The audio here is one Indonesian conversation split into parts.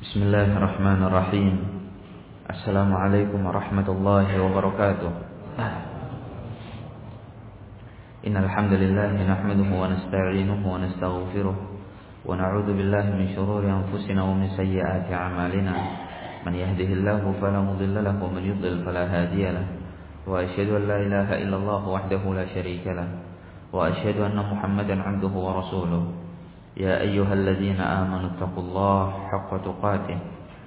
Bismillahirrahmanirrahim. Assalamualaikum warahmatullahi wabarakatuh. Innal hamdalillah nahmaduhu wa nasta'inuhu wa nastaghfiruh wa na'udzu billahi min shururi anfusina wa min sayyiati a'malina. Man yahdihillahu fala mudilla lahu wa man yudlil fala hadiya lahu. Wa asyhadu an la ilaha illallah wahdahu la syarika lahu wa asyhadu anna Muhammadan 'abduhu wa rasuluh. يا أيها الذين آمنوا اتقوا الله حق تقاته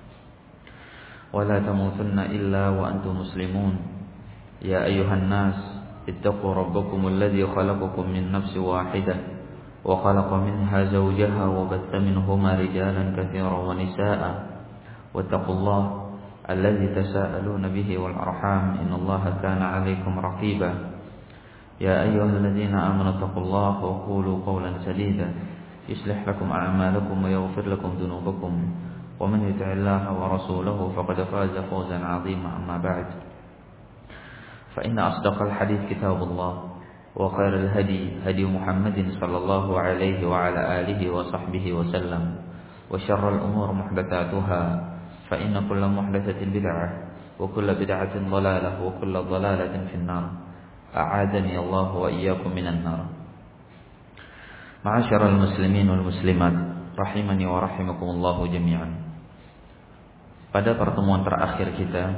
ولا تموتن إلا وأنتم مسلمون يا أيها الناس اتقوا ربكم الذي خلقكم من نفس واحدة وخلق منها زوجها وبث منهما رجالا كثيرا ونساء واتقوا الله الذي تساءلون به والأرحام إن الله كان عليكم رقيبا يا أيها الذين آمنوا اتقوا الله وقولوا قولا سديدا يصلح لكم أعمالكم ويغفر لكم ذنوبكم ومن يطع الله ورسوله فقد فاز فوزا عظيما أما بعد فإن أصدق الحديث كتاب الله وخير الهدي هدي محمد صلى الله عليه وعلى آله وصحبه وسلم وشر الأمور محدثاتها فإن كل محدثة بدعة وكل بدعة ضلالة وكل ضلالة في النار أعاذني الله وإياكم من النار. Ma'asyiral muslimin wal muslimat rahimani wa rahimakumullah jami'an. Pada pertemuan terakhir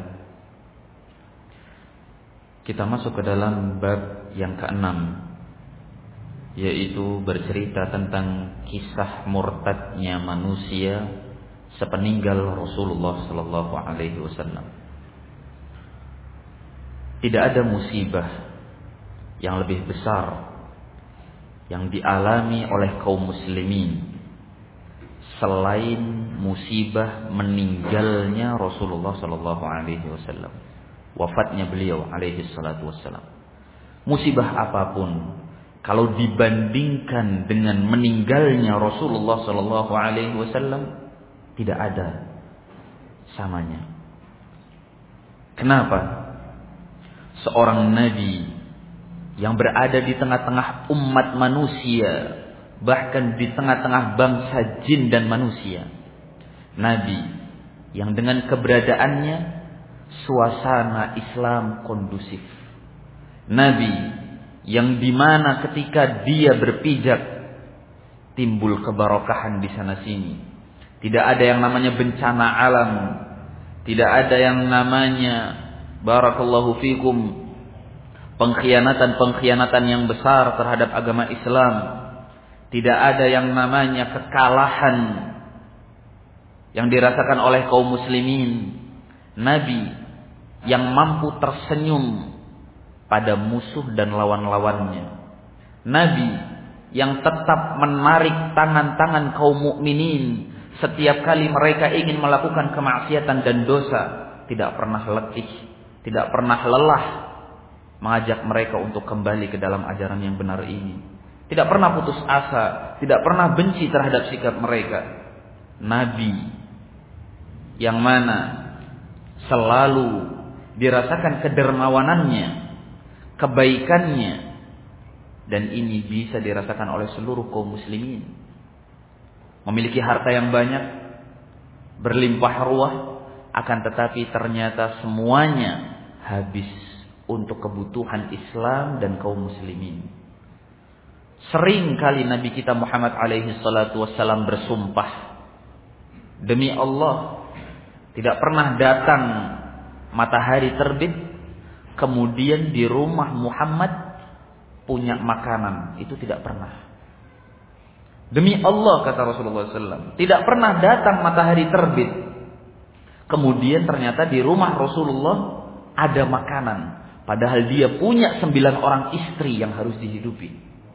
kita masuk ke dalam bab yang ke-6, yaitu bercerita tentang kisah murtadnya manusia sepeninggal Rasulullah sallallahu alaihi wasallam. Tidak ada musibah yang lebih besar yang dialami oleh kaum muslimin selain musibah meninggalnya Rasulullah sallallahu alaihi wasallam, wafatnya beliau alaihi salatu wasallam. Musibah apapun kalau dibandingkan dengan meninggalnya Rasulullah sallallahu alaihi wasallam tidak ada samanya. Kenapa? Seorang nabi yang berada di tengah-tengah umat manusia, bahkan di tengah-tengah bangsa jin dan manusia. Nabi yang dengan keberadaannya suasana Islam kondusif. Nabi yang dimana ketika dia berpijak timbul keberkahan di sana sini. Tidak ada yang namanya bencana alam. Tidak ada yang namanya barakallahu fikum pengkhianatan yang besar terhadap agama Islam. Tidak ada yang namanya kekalahan yang dirasakan oleh kaum muslimin. Nabi yang mampu tersenyum pada musuh dan lawan-lawannya. Nabi yang tetap menarik tangan-tangan kaum mukminin setiap kali mereka ingin melakukan kemaksiatan dan dosa. Tidak pernah letih, tidak pernah lelah mengajak mereka untuk kembali ke dalam ajaran yang benar ini. Tidak pernah putus asa, tidak pernah benci terhadap sikap mereka. Nabi yang mana selalu dirasakan kedermawanannya, kebaikannya, dan ini bisa dirasakan oleh seluruh kaum muslimin. Memiliki harta yang banyak, berlimpah ruah, akan tetapi ternyata semuanya habis untuk kebutuhan Islam dan kaum muslimin. Sering kali Nabi kita Muhammad alaihi salatu wassalam bersumpah, demi Allah, tidak pernah datang matahari terbit kemudian di rumah Muhammad punya makanan. Itu tidak pernah. Demi Allah, kata Rasulullah SAW, tidak pernah datang matahari terbit kemudian ternyata di rumah Rasulullah ada makanan. Padahal dia punya 9 orang istri yang harus dihidupi.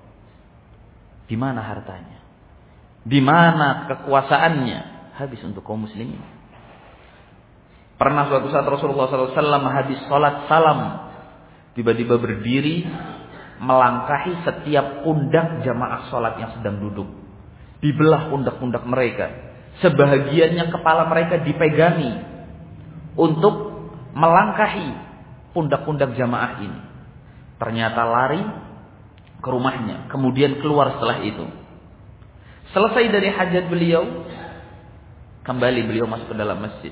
Di mana hartanya? Di mana kekuasaannya? Habis untuk kaum muslimin. Pernah suatu saat Rasulullah SAW habis sholat salam, tiba-tiba berdiri melangkahi setiap pundak jamaah sholat yang sedang duduk. Dibelah pundak-pundak mereka. Sebahagiannya kepala mereka dipegangi untuk melangkahi pundak-pundak jamaah ini. Ternyata lari ke rumahnya, kemudian keluar setelah itu. Selesai dari hajat beliau, Kembali beliau masuk ke dalam masjid.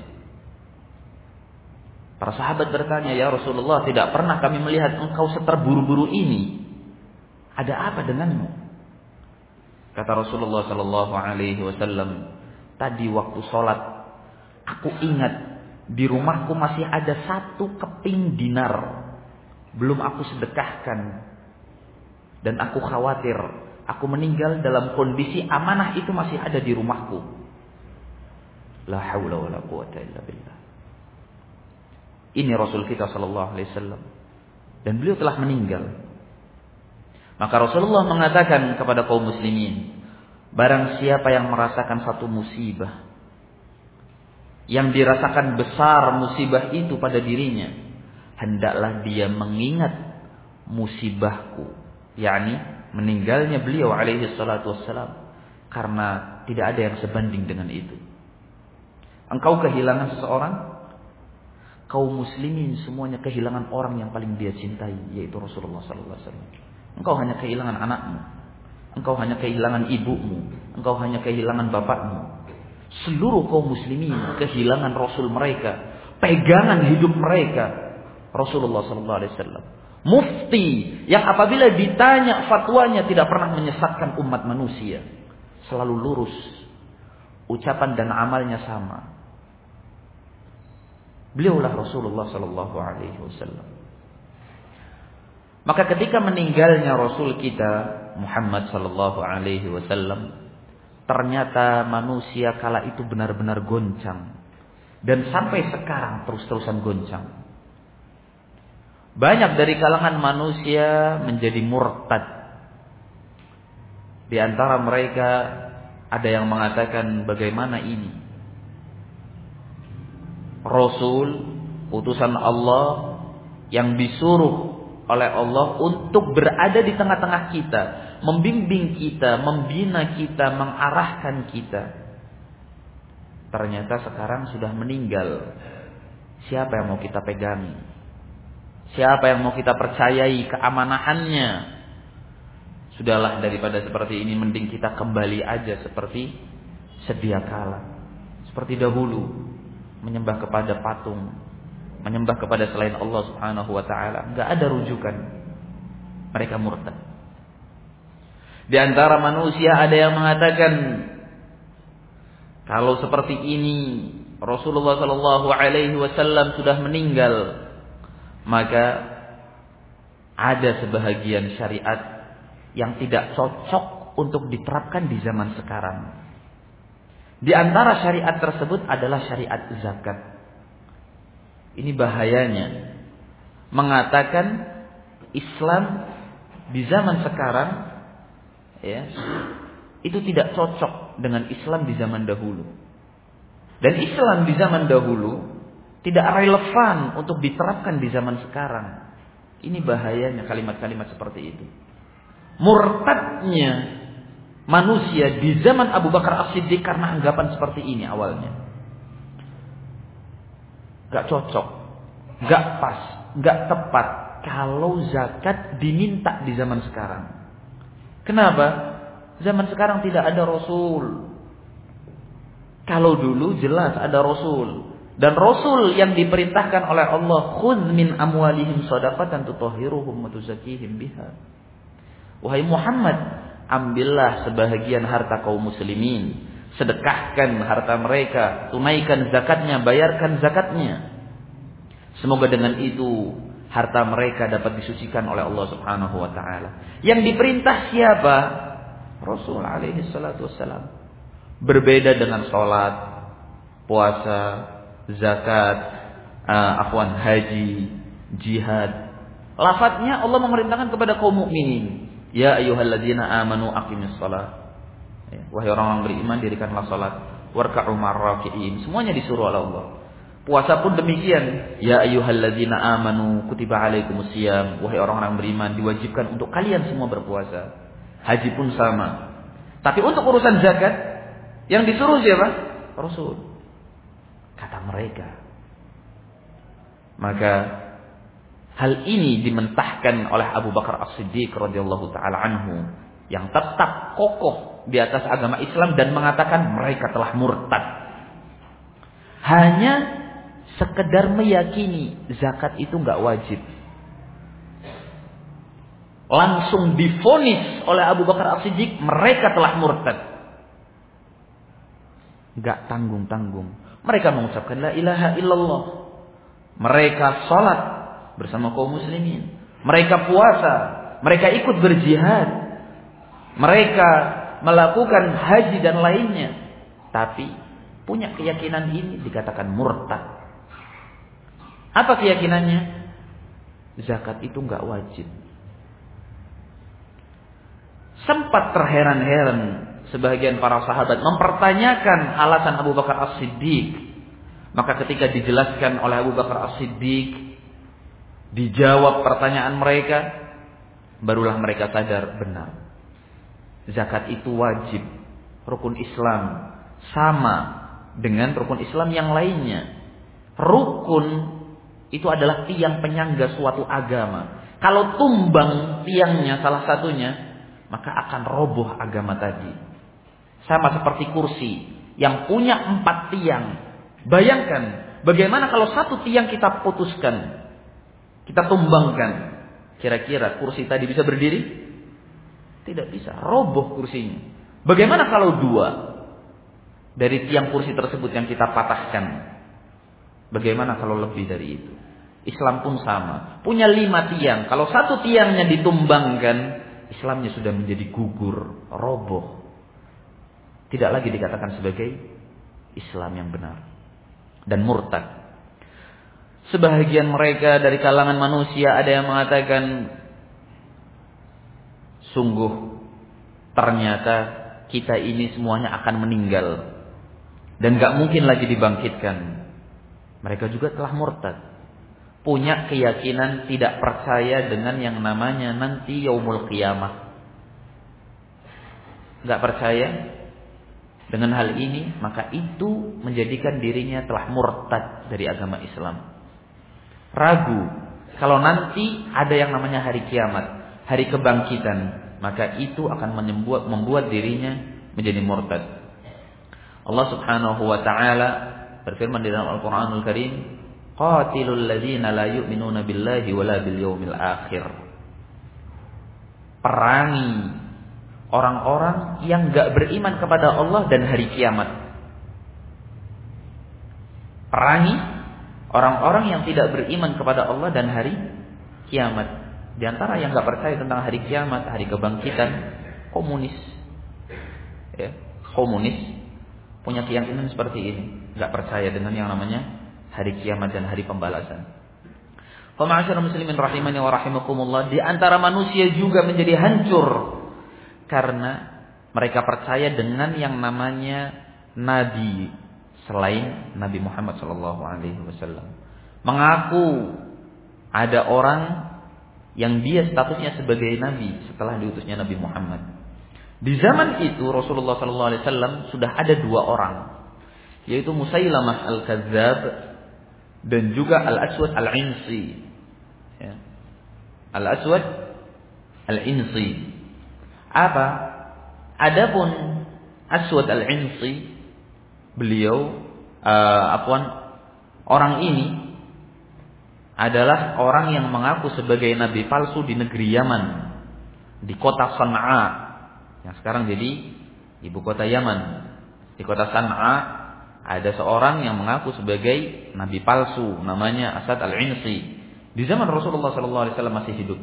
Para sahabat bertanya, "Ya Rasulullah, tidak pernah kami melihat engkau seterburu-buru ini. Ada apa denganmu?" Kata Rasulullah sallallahu alaihi wasallam, "Tadi waktu sholat, aku ingat di rumahku masih ada 1 keping dinar. Belum aku sedekahkan. Dan aku khawatir aku meninggal dalam kondisi amanah itu masih ada di rumahku." La haula wala quwata illa billah. Ini Rasul kita sallallahu alaihi wasallam. Dan beliau telah meninggal. Maka Rasulullah mengatakan kepada kaum muslimin, barang siapa yang merasakan satu musibah, yang dirasakan besar musibah itu pada dirinya, hendaklah dia mengingat musibahku, yakni meninggalnya beliau alaihi salatu wassalam, karena tidak ada yang sebanding dengan itu. Engkau kehilangan seseorang, kaum muslimin semuanya kehilangan orang yang paling dia cintai, yaitu Rasulullah sallallahu alaihi wasallam. Engkau hanya kehilangan anakmu, engkau hanya kehilangan ibumu, engkau hanya kehilangan bapakmu. Seluruh kaum muslimin kehilangan Rasul mereka, pegangan hidup mereka, Rasulullah sallallahu alaihi wasallam. Mufti yang apabila ditanya fatwanya tidak pernah menyesatkan umat manusia, selalu lurus, ucapan dan amalnya sama. Beliaulah Rasulullah sallallahu alaihi wasallam. Maka ketika meninggalnya Rasul kita Muhammad sallallahu alaihi wasallam, ternyata manusia kala itu benar-benar goncang, dan sampai sekarang terus-terusan goncang. Banyak dari kalangan manusia menjadi murtad. Di antara mereka ada yang mengatakan, bagaimana ini? Rasul, utusan Allah yang disuruh oleh Allah untuk berada di tengah-tengah kita, membimbing kita, membina kita, mengarahkan kita. Ternyata sekarang sudah meninggal. Siapa yang mau kita pegangi? Siapa yang mau kita percayai keamanahannya? Sudahlah, daripada seperti ini mending kita kembali aja seperti sedia kala, seperti dahulu, menyembah kepada patung, menyembah kepada selain Allah Subhanahu wa taala. Enggak ada rujukan. Mereka murtad. Di antara manusia ada yang mengatakan, kalau seperti ini Rasulullah sallallahu alaihi wasallam sudah meninggal, maka ada sebahagian syariat yang tidak cocok untuk diterapkan di zaman sekarang. Di antara syariat tersebut adalah syariat zakat. Ini bahayanya mengatakan Islam di zaman sekarang, ya, itu tidak cocok dengan Islam di zaman dahulu. Dan Islam di zaman dahulu tidak relevan untuk diterapkan di zaman sekarang. Ini bahayanya kalimat-kalimat seperti itu. Murtadnya manusia di zaman Abu Bakar As-Siddiq karena anggapan seperti ini awalnya. Gak cocok, gak pas, gak tepat kalau zakat diminta di zaman sekarang. Kenapa? Zaman sekarang tidak ada Rasul. Kalau dulu jelas ada Rasul. Dan Rasul yang diperintahkan oleh Allah, khudz min amwalihim shadaqatan tutahhiruhum wa tuzakkihim biha. Wahai Muhammad, ambillah sebahagian harta kaum muslimin, sedekahkan harta mereka, tunaikan zakatnya, bayarkan zakatnya. Semoga dengan itu harta mereka dapat disucikan oleh Allah Subhanahu wa taala. Yang diperintah siapa? Rasul alaihi salatu wassalam. Berbeda dengan salat, puasa, zakat, haji, jihad. Lafadznya Allah memerintahkan kepada kaum mukminin, ya ayyuhalladzina amanu aqimis shalah. Wahai orang-orang beriman, dirikanlah salat, warka'u ma'ar-raki'in. Semuanya disuruh oleh Allah. Puasa pun demikian, ya ayyuhalladzina amanu kutiba alaikumusiyam. Wahai orang-orang beriman, diwajibkan untuk kalian semua berpuasa. Haji pun sama. Tapi untuk urusan zakat, yang disuruh siapa? Rasul. Kata mereka. Maka hal ini dimentahkan oleh Abu Bakar As-Siddiq radhiyallahu taala anhu, yang tetap kokoh di atas agama Islam dan mengatakan mereka telah murtad. hanya sekedar meyakini zakat itu nggak wajib. Langsung divonis oleh Abu Bakar As-Siddiq, mereka telah murtad. Nggak tanggung-tanggung. Mereka mengucapkan la ilaha illallah. Mereka salat bersama kaum muslimin. Mereka puasa. Mereka ikut berjihad. Mereka melakukan haji dan lainnya. Tapi punya keyakinan ini dikatakan murtad. Apa keyakinannya? Zakat itu nggak wajib. Sempat terheran-heran sebagian para sahabat mempertanyakan alasan Abu Bakar As-Siddiq. Maka ketika dijelaskan oleh Abu Bakar As-Siddiq, dijawab pertanyaan mereka, barulah mereka sadar benar. Zakat itu wajib, rukun Islam, sama dengan rukun Islam yang lainnya. Rukun itu adalah tiang penyangga suatu agama. Kalau tumbang tiangnya salah satunya, maka akan roboh agama tadi. Sama seperti kursi yang punya 4 tiang. Bayangkan bagaimana kalau satu tiang kita putuskan, kita tumbangkan. Kira-kira kursi tadi bisa berdiri? Tidak bisa, roboh kursinya. Bagaimana kalau 2 dari tiang kursi tersebut yang kita patahkan? Bagaimana kalau lebih dari itu? Islam pun sama, punya 5 tiang. Kalau satu tiangnya ditumbangkan, Islamnya sudah menjadi gugur, roboh. Tidak lagi dikatakan sebagai Islam yang benar. Dan murtad. Sebahagian mereka dari kalangan manusia ada yang mengatakan, sungguh ternyata kita ini semuanya akan meninggal. Dan gak mungkin lagi dibangkitkan. Mereka juga telah murtad. Punya keyakinan tidak percaya dengan yang namanya nanti yaumul qiyamah. Gak percaya dengan hal ini, maka itu menjadikan dirinya telah murtad dari agama Islam. Ragu kalau nanti ada yang namanya hari kiamat, hari kebangkitan, maka itu akan membuat dirinya menjadi murtad. Allah Subhanahu wa taala berfirman di dalam Al-Qur'anul Karim, qatilul ladzina la yu'minuna billahi wala bil yaumil akhir. Perangi orang-orang yang enggak beriman kepada Allah dan hari kiamat. Perangi orang-orang yang tidak beriman kepada Allah dan hari kiamat. Di antara yang enggak percaya tentang hari kiamat, hari kebangkitan, komunis. Ya, komunis punya keyakinan seperti ini, enggak percaya dengan yang namanya hari kiamat dan hari pembalasan. Ma'asyiral muslimin rahimani wa rahimakumullah, di antara manusia juga menjadi hancur karena mereka percaya dengan yang namanya nabi selain Nabi Muhammad sallallahu alaihi wasallam. Mengaku ada orang yang dia statusnya sebagai nabi setelah diutusnya Nabi Muhammad. Di zaman itu Rasulullah sallallahu alaihi wasallam sudah ada 2 orang, yaitu Musailamah al-Kadzdzab dan juga Al-Aswad Al-Insi. Ya. Al-Aswad Al-Insi. Apa? Adapun Aswad Al-Insi, beliau orang ini adalah orang yang mengaku sebagai nabi palsu di negeri Yaman, di kota Sana'a yang sekarang jadi ibu kota Yaman. Di kota Sana'a ada seorang yang mengaku sebagai nabi palsu, namanya Aswad Al-Insi. Di zaman Rasulullah SAW masih hidup.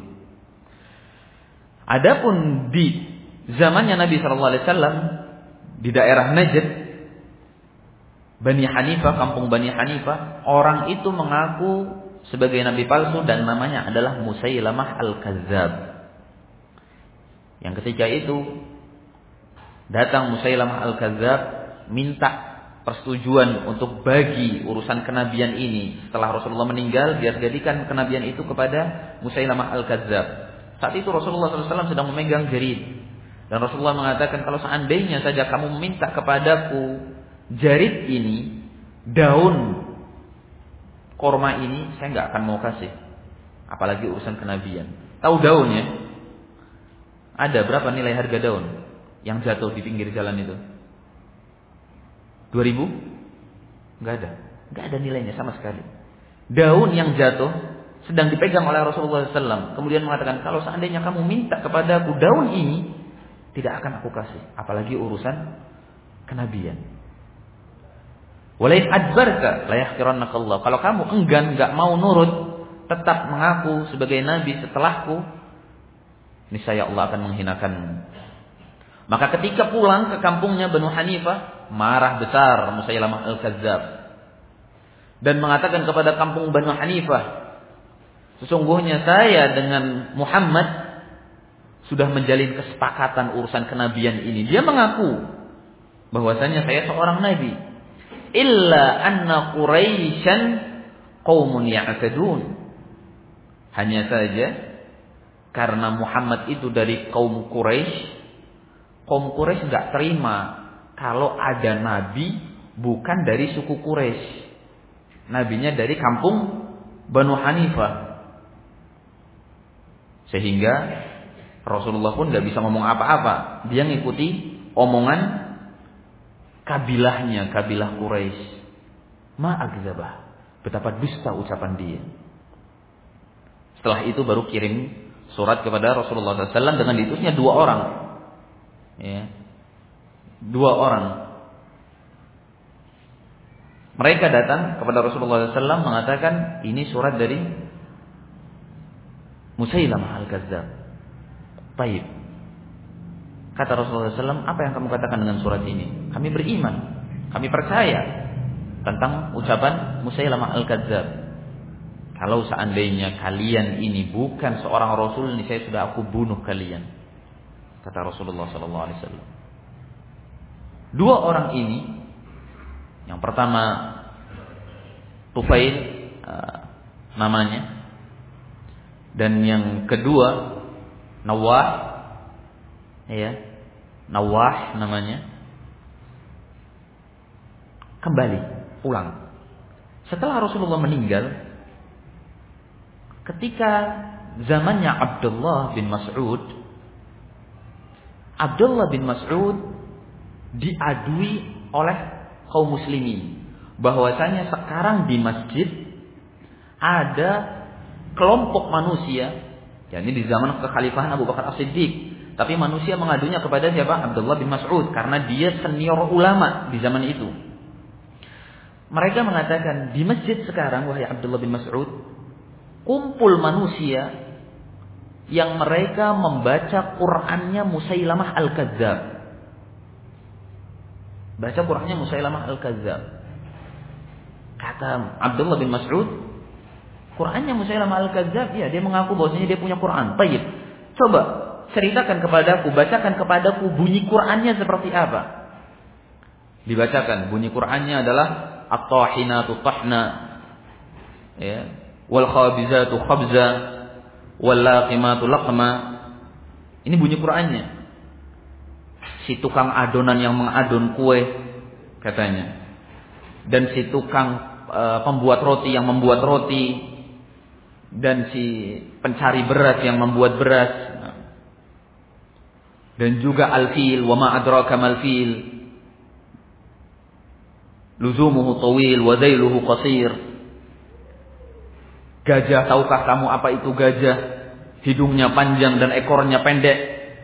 Adapun di zamannya Nabi SAW di daerah Najd, Bani Hanifah, kampung Bani Hanifah, orang itu mengaku sebagai nabi palsu dan namanya adalah Musailamah Al-Kadzdzab. Yang ketika itu datang Musailamah Al-Kadzdzab minta persetujuan untuk bagi urusan kenabian ini. Setelah Rasulullah meninggal, dia jadikan kenabian itu kepada Musailamah Al-Kadzdzab. Saat itu Rasulullah SAW sedang memegang jarid. Dan Rasulullah mengatakan, kalau seandainya saja kamu meminta kepadaku jarid ini, daun korma ini, saya nggak akan mau kasih. Apalagi urusan kenabian. Tahu daunnya? Ada berapa nilai harga daun yang jatuh di pinggir jalan itu? 2000? Enggak ada. Enggak ada nilainya sama sekali. Daun yang jatuh sedang dipegang oleh Rasulullah SAW. Kemudian mengatakan, kalau seandainya kamu minta kepadaku daun ini, tidak akan aku kasih. Apalagi urusan kenabian. Walain adbarka la yahqirannaka Allah. Kalau kamu enggan, enggak mau nurut, tetap mengaku sebagai nabi setelahku, niscaya Allah akan menghinakanmu. Maka ketika pulang ke kampungnya Banu Hanifah, marah besar Musailamah al-Kadzdzab dan mengatakan kepada kampung Banu Hanifah, sesungguhnya saya dengan Muhammad sudah menjalin kesepakatan urusan kenabian ini. Dia mengaku bahwasanya saya seorang nabi. Illa anna Quraisyan qaumun ya'tadun. Hanya saja karena Muhammad itu dari kaum Quraisy, kaum Quraisy enggak terima kalau ada nabi bukan dari suku Quraisy. Nabinya dari kampung Banu Hanifah. Sehingga Rasulullah pun tidak bisa ngomong apa-apa. Dia ngikuti omongan kabilahnya, kabilah Quraisy. Ma'agzabah. Betapa dusta ucapan dia. Setelah itu baru kirim surat kepada Rasulullah SAW dengan diutusnya 2 orang. Ya. 2 orang. Mereka datang kepada Rasulullah SAW mengatakan, ini surat dari Musailamah al-Kadzdzab. Baik. Kata Rasulullah SAW, apa yang kamu katakan dengan surat ini? Kami beriman, kami percaya tentang ucapan Musailamah al-Kadzdzab. Kalau seandainya kalian ini bukan seorang Rasul, ini saya sudah aku bunuh kalian. Kata Rasulullah SAW. 2 orang ini, yang pertama Tufail namanya, dan yang kedua Nawah, ya, Nawah namanya, kembali pulang. Setelah Rasulullah meninggal, ketika zamannya Abdullah bin Mas'ud, Abdullah bin Mas'ud diadui oleh kaum muslimin bahwasanya sekarang di masjid ada kelompok manusia, yakni di zaman kekhalifahan Abu Bakar As-Siddiq. Tapi manusia mengadunya kepada siapa? Abdullah bin Mas'ud, karena dia senior ulama di zaman itu. Mereka mengatakan, di masjid sekarang, wahai Abdullah bin Mas'ud, kumpul manusia yang mereka membaca Qur'annya Musailamah al-Kadzdzab. Baca Qur'annya Musailamah al-Kadzdzab. Kata Abdullah bin Mas'ud, Qur'annya Musailamah al-Kadzdzab, ya, dia mengaku bahwasanya dia punya Qur'an. Baik, coba ceritakan kepadaku, bacakan kepadaku bunyi Qur'annya seperti apa. Dibacakan, bunyi Qur'annya adalah at-tahinatu tahna, ya, wal khabizatu khabza, wal laqimatu laqma. Ini bunyi Qur'annya. Si tukang adonan yang mengadon kue, katanya. Dan si tukang pembuat roti yang membuat roti, dan si pencari beras yang membuat beras. Dan juga al-fil, wa ma adraka mal-fil, luzumuhu tawil wa dhailuhu qasir. Gajah, tahukah kamu apa itu gajah? Hidungnya panjang dan ekornya pendek.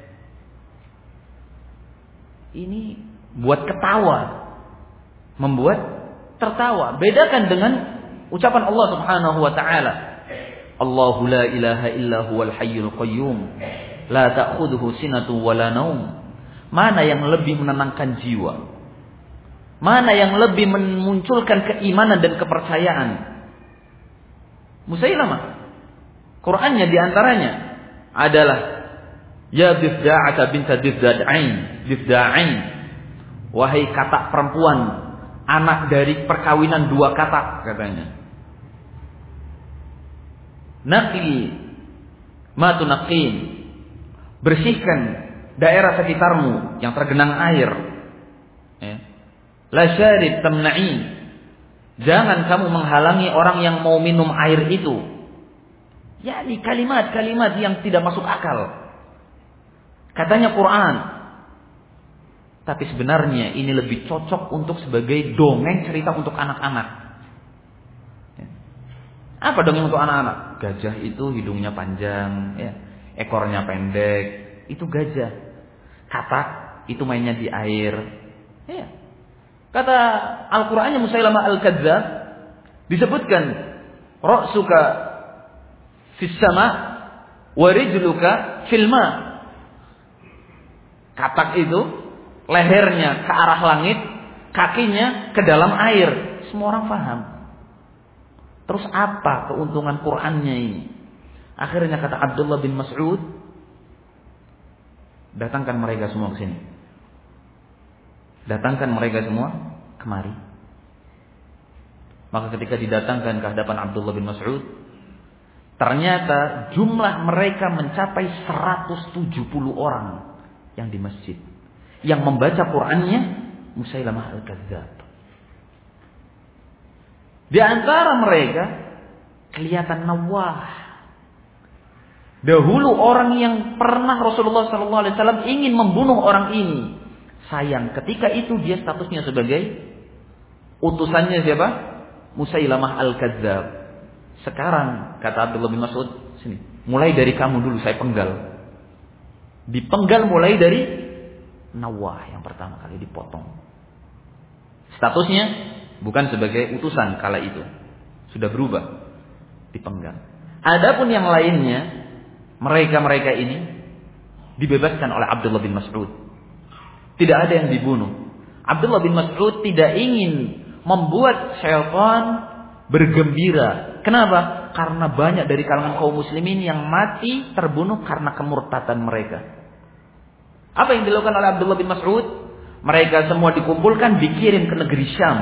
Ini buat ketawa, membuat tertawa. Bedakan dengan ucapan Allah Subhanahu wa taala, Allahu la ilaha illa huwal hayyul qayyum, la ta'khudhuhu sinatun wa la naum. Mana yang lebih menenangkan jiwa? Mana yang lebih memunculkan keimanan dan kepercayaan? Musailamah. Qur'annya diantaranya adalah ya Difda'ata binta Difda'ain. Wahai katak perempuan, anak dari perkawinan 2 katak, katanya. Naqi ma tunaqin. Bersihkan daerah sekitarmu yang tergenang air. Ya. La syarib tamna'in. Jangan kamu menghalangi orang yang mau minum air itu. Yani kalimat-kalimat yang tidak masuk akal. Katanya Quran. Tapi sebenarnya ini lebih cocok untuk sebagai dongeng cerita untuk anak-anak. Apa dongeng untuk anak-anak? Gajah itu hidungnya panjang, ya, ekornya pendek, itu gajah. Katak itu mainnya di air. Ya. Kata Al-Qur'annya Musailamah Al-Kadzdzab disebutkan ra'suka fis sama wa rijluka fil ma. Katak itu lehernya ke arah langit, kakinya ke dalam air. Semua orang paham. Terus apa keuntungan Qur'annya ini? Akhirnya kata Abdullah bin Mas'ud, datangkan mereka semua ke sini. Datangkan mereka semua kemari. Maka ketika didatangkan ke hadapan Abdullah bin Mas'ud, ternyata jumlah mereka mencapai 170 orang yang di masjid. Yang membaca Qur'annya Musailamah Al-Kadzdzab. Di antara mereka kelihatan Nawah. Dahulu orang yang pernah Rasulullah SAW ingin membunuh orang ini. Sayang, ketika itu dia statusnya sebagai utusannya siapa? Musailamah Al-Kadzdzab. Sekarang kata Abdullah bin Mas'ud, sini, mulai dari kamu dulu saya penggal. Dipenggal mulai dari Nawah yang pertama kali dipotong. Statusnya bukan sebagai utusan kala itu, sudah berubah, dipenggal. Adapun yang lainnya, mereka ini dibebaskan oleh Abdullah bin Mas'ud. Tidak ada yang dibunuh. Abdullah bin Mas'ud tidak ingin membuat syaitan bergembira. Kenapa? Karena banyak dari kalangan kaum muslimin yang mati terbunuh karena kemurtadan mereka. Apa yang dilakukan oleh Abdullah bin Mas'ud? Mereka semua dikumpulkan, dikirim ke negeri Syam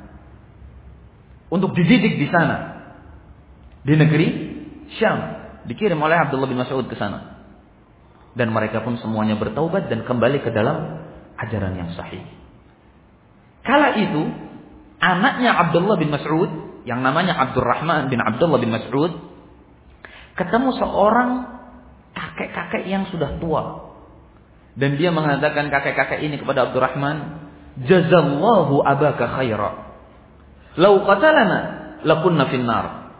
untuk dididik di sana. Di negeri Syam dikirim oleh Abdullah bin Mas'ud ke sana. Dan mereka pun semuanya bertaubat dan kembali ke dalam ajaran yang sahih. Kala itu anaknya Abdullah bin Mas'ud yang namanya Abdurrahman bin Abdullah bin Mas'ud ketemu seorang kakek-kakek yang sudah tua. Dan dia mengatakan kakek-kakek ini kepada Abdurrahman, "Jazallahu abaka khaira. Lau qatalana lakunna finnar."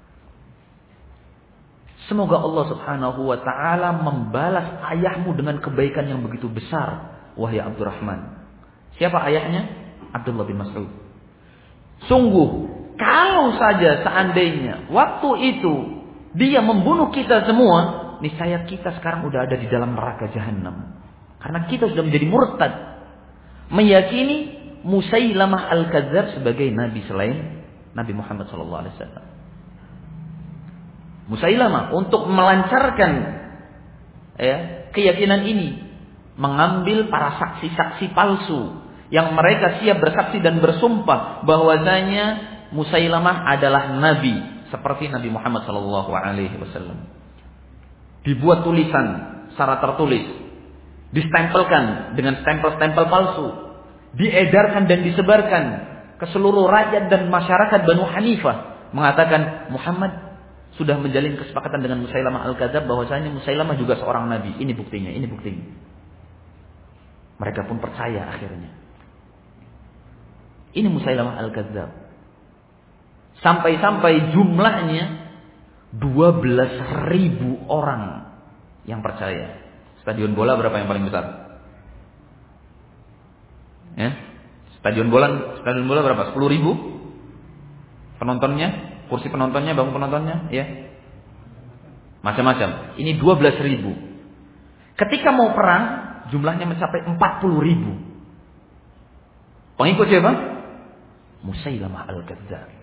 Semoga Allah Subhanahu wa taala membalas ayahmu dengan kebaikan yang begitu besar, wahai Abdurrahman. Siapa ayahnya? Abdullah bin Mas'ud. Sungguh, kalau saja seandainya waktu itu dia membunuh kita semua, niscaya kita sekarang udah ada di dalam neraka jahanam. Karena kita sudah menjadi murtad, meyakini Musailamah Al-Kadzdzab sebagai nabi selain Nabi Muhammad SAW. Musailamah untuk melancarkan keyakinan ini mengambil para saksi-saksi palsu yang mereka siap bersaksi dan bersumpah bahwasanya Musailamah adalah nabi seperti Nabi Muhammad SAW. Dibuat tulisan secara tertulis, distempelkan dengan stempel-stempel palsu, diedarkan dan disebarkan ke seluruh rakyat dan masyarakat Banu Hanifah, mengatakan Muhammad sudah menjalin kesepakatan dengan Musailamah Al-Kadzdzab bahwasanya Musailamah juga seorang nabi. Ini buktinya, ini buktinya. Mereka pun percaya akhirnya. Ini Musailamah Al-Kadzdzab. Sampai-sampai jumlahnya 12.000 orang yang percaya. Stadion bola berapa yang paling besar? Ya? Stadion bola berapa? 10.000 penontonnya, kursi penontonnya, bangku penontonnya, ya. Macam-macam. Ini 12.000. Ketika mau perang, jumlahnya mencapai 40.000. Pengikut siapa? Musailamah Al-Kadzdzab.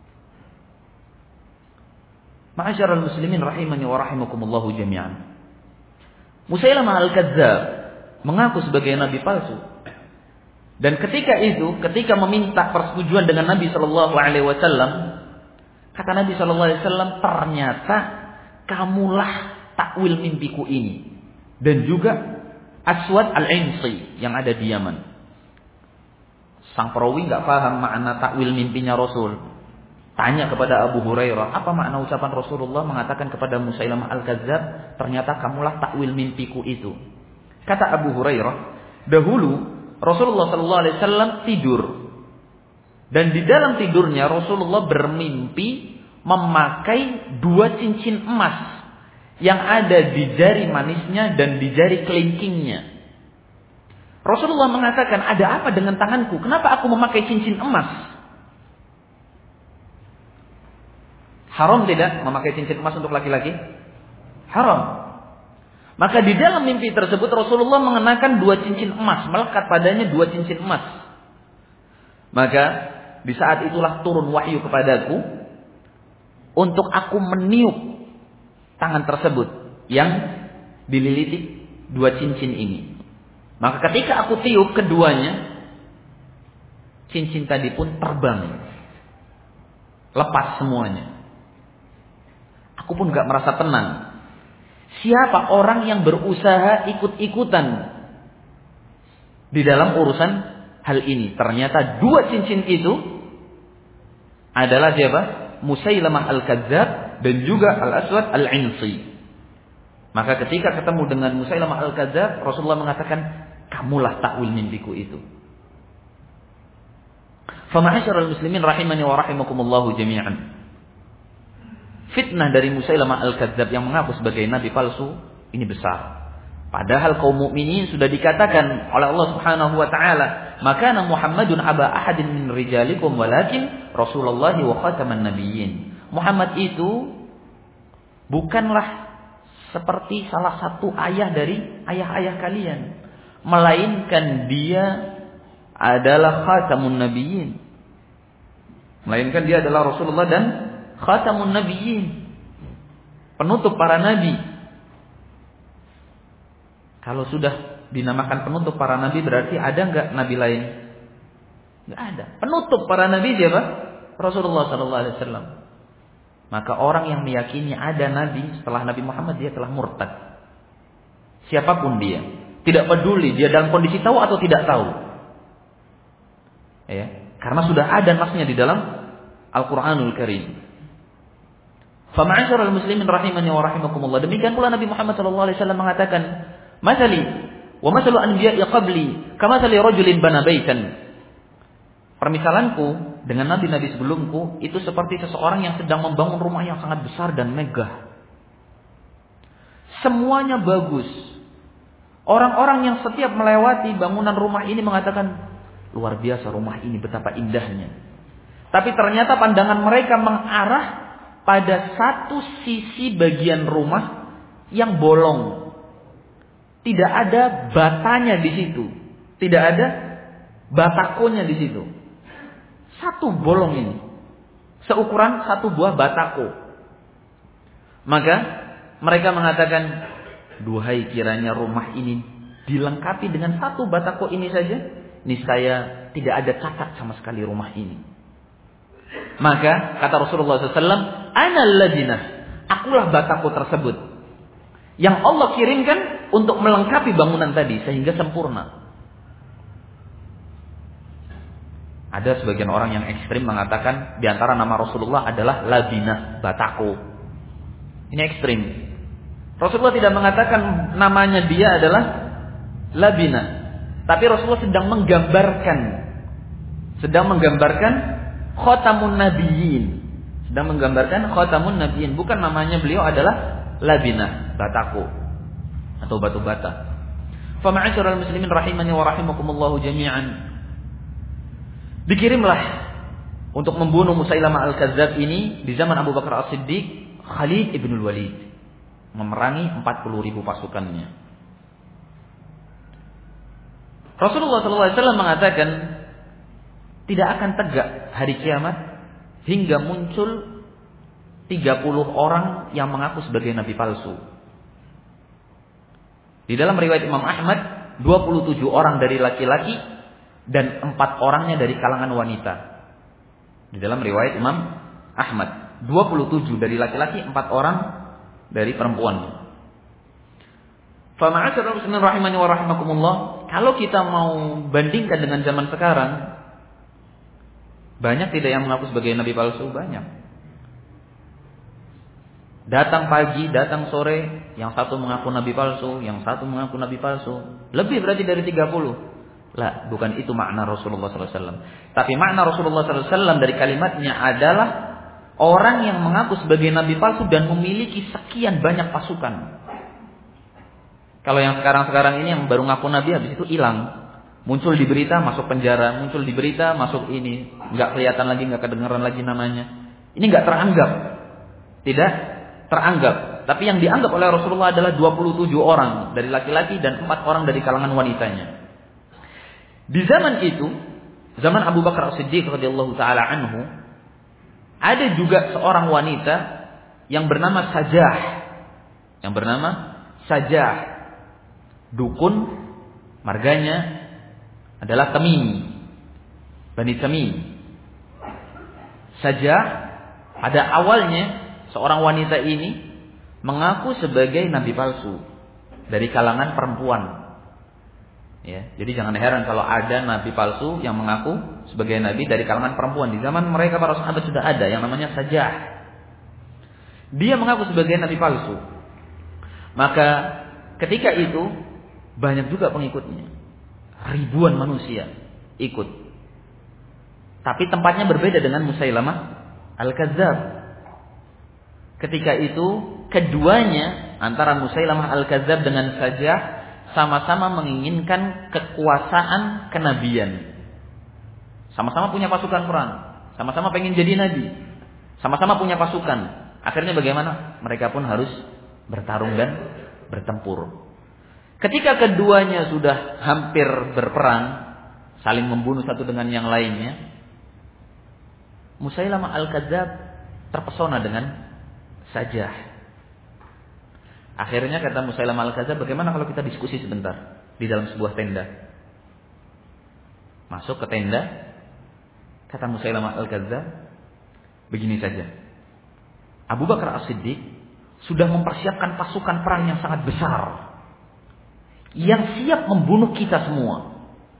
Ma'asyiral muslimin rahimani wa rahimakumullahu jami'an. Musailamah Al-Kadzdzab mengaku sebagai nabi palsu. Dan ketika meminta persetujuan dengan Nabi sallallahu alaihi wasallam, kata Nabi sallallahu alaihi wasallam, ternyata kamulah takwil mimpiku ini dan juga Aswad Al-Insi yang ada di Yaman. Sang perawi enggak paham makna takwil mimpinya Rasul. Tanya kepada Abu Hurairah, apa makna ucapan Rasulullah mengatakan kepada Musailamah Al-Kadzdzab, ternyata kamulah takwil mimpiku itu. Kata Abu Hurairah, dahulu Rasulullah SAW tidur. Dan di dalam tidurnya Rasulullah bermimpi memakai 2 cincin emas yang ada di jari manisnya dan di jari kelingkingnya. Rasulullah mengatakan, ada apa dengan tanganku? Kenapa aku memakai cincin emas? Haram tidak memakai cincin emas untuk laki-laki? Haram. Maka di dalam mimpi tersebut Rasulullah mengenakan 2 cincin emas, melekat padanya 2 cincin emas. Maka di saat itulah turun wahyu kepadaku untuk aku meniup tangan tersebut yang dililiti 2 cincin ini. Maka ketika aku tiup keduanya, cincin tadi pun terbang, lepas semuanya. Aku pun gak merasa tenang. Siapa orang yang berusaha ikut-ikutan di dalam urusan hal ini? Ternyata 2 cincin itu adalah siapa? Musailamah al-Kadzdzab dan juga Al-Aswad al-Insi. Maka ketika ketemu dengan Musailamah al-Kadzdzab, Rasulullah mengatakan, kamulah takwil mimpiku itu. Fama'asyiral muslimin rahimani wa rahimakumullahu jami'an. Fitnah dari Musailamah al-Kadzdzab yang mengaku sebagai nabi palsu ini besar. Padahal kaum mukminin sudah dikatakan oleh Allah Subhanahu wa taala, "Makana Muhammadun aba ahadin min rijalikum walakin Rasulullah wa khataman nabiyyin." Muhammad itu bukanlah seperti salah satu ayah dari ayah-ayah kalian, melainkan dia adalah khatamun nabiyyin. Melainkan dia adalah Rasulullah dan khatamun nabiyyin, penutup para nabi. Kalau sudah dinamakan penutup para nabi, berarti ada enggak nabi lain? Enggak ada. Penutup para nabi siapa? Rasulullah sallallahu alaihi wasallam. Maka orang yang meyakini ada nabi setelah Nabi Muhammad, dia telah murtad. Siapapun dia, tidak peduli dia dalam kondisi tahu atau tidak tahu. Ya, karena sudah ada nasnya di dalam Al-Qur'anul Karim. Fama'asyiral muslimin rahimani wa rahimakumullah. Demikian pula Nabi Muhammad sallallahu alaihi wasallam mengatakan, "Masali wa masalu anbiya'i qabli kamathali rajulin bana baitan." Permisalanku dengan nabi-nabi sebelumku itu seperti seseorang yang sedang membangun rumah yang sangat besar dan megah. Semuanya bagus. Orang-orang yang setiap melewati bangunan rumah ini mengatakan, luar biasa rumah ini, betapa indahnya. Tapi ternyata pandangan mereka mengarah pada satu sisi bagian rumah yang bolong. Tidak ada batanya di situ. Tidak ada batakonya di situ. Satu bolong ini, seukuran satu buah batako. Maka mereka mengatakan, duhai kiranya rumah ini dilengkapi dengan satu batako ini saja, niscaya tidak ada cacat sama sekali rumah ini. Maka kata Rasulullah SAW, Anal ladinah, akulah batako tersebut yang Allah kirimkan untuk melengkapi bangunan tadi sehingga sempurna. Ada sebagian orang yang ekstrim mengatakan di antara nama Rasulullah adalah Labinah, batako. Ini ekstrim. Rasulullah tidak mengatakan namanya dia adalah Labinah, tapi Rasulullah sedang menggambarkan khatamun nabiyyin. Sedang menggambarkan khatamun nabiyyin, bukan namanya beliau adalah Labinah, batako atau batu bata. Fa ma'asyiral muslimin rahimani wa rahimakumullahu jami'an. Dikirimlah untuk membunuh Musailamah al-Kadzdzab ini di zaman Abu Bakar As-Siddiq, Khalid ibn Walid memerangi 40.000 pasukannya. Rasulullah SAW mengatakan tidak akan tegak hari kiamat hingga muncul 30 orang yang mengaku sebagai nabi palsu. Di dalam riwayat Imam Ahmad, 27 orang dari laki-laki dan 4 orangnya dari kalangan wanita. Di dalam riwayat Imam Ahmad, 27 dari laki-laki, 4 orang dari perempuan. Fa ma'asyiral muslimin rahimani wa rahimakumullah, kalau kita mau bandingkan dengan zaman sekarang, banyak tidak yang mengaku sebagai nabi palsu? Banyak. Datang pagi, datang sore, yang satu mengaku nabi palsu, yang satu mengaku nabi palsu. Lebih berarti dari 30. Lah, bukan itu makna Rasulullah SAW. Tapi makna Rasulullah SAW dari kalimatnya adalah Orang yang mengaku sebagai nabi palsu dan memiliki sekian banyak pasukan. Kalau yang sekarang-sekarang ini yang baru ngaku nabi habis itu hilang. Muncul di berita masuk penjara, muncul di berita masuk ini, nggak kelihatan lagi, nggak kedengaran lagi namanya. Ini nggak teranggap. Tidak teranggap. Tapi yang dianggap oleh Rasulullah adalah 27 orang dari laki-laki dan 4 orang dari kalangan wanitanya. Di zaman itu, zaman Abu Bakar As-Siddiq radhiyallahu taala anhu, ada juga seorang wanita yang bernama Sajah. Yang bernama Sajah. Dukun, marganya adalah Tamim. Bani Tamim. Sajah, pada awalnya seorang wanita ini mengaku sebagai nabi palsu dari kalangan perempuan. Ya, jadi jangan heran kalau ada nabi palsu yang mengaku sebagai nabi dari kalangan perempuan. Di zaman mereka para sahabat sudah ada yang namanya Sajah. Dia mengaku sebagai nabi palsu. Maka ketika itu banyak juga pengikutnya. Ribuan manusia ikut. Tapi tempatnya berbeda dengan Musailamah Al-Kadzdzab. Ketika itu keduanya antara Musailamah Al-Kadzdzab dengan Sajah sama-sama menginginkan kekuasaan kenabian. Sama-sama punya pasukan perang. Sama-sama pengen jadi nabi. Sama-sama punya pasukan. Akhirnya bagaimana? Mereka pun harus bertarung dan bertempur. Ketika keduanya sudah hampir berperang, saling membunuh satu dengan yang lainnya, Musailamah Al-Kadzdzab terpesona dengan Sajah. Akhirnya kata Musailamah Al-Kadzdzab, bagaimana kalau kita diskusi sebentar di dalam sebuah tenda? Masuk ke tenda, kata Musailamah Al-Kadzdzab, begini saja. Abu Bakar As-Siddiq sudah mempersiapkan pasukan perang yang sangat besar, yang siap membunuh kita semua.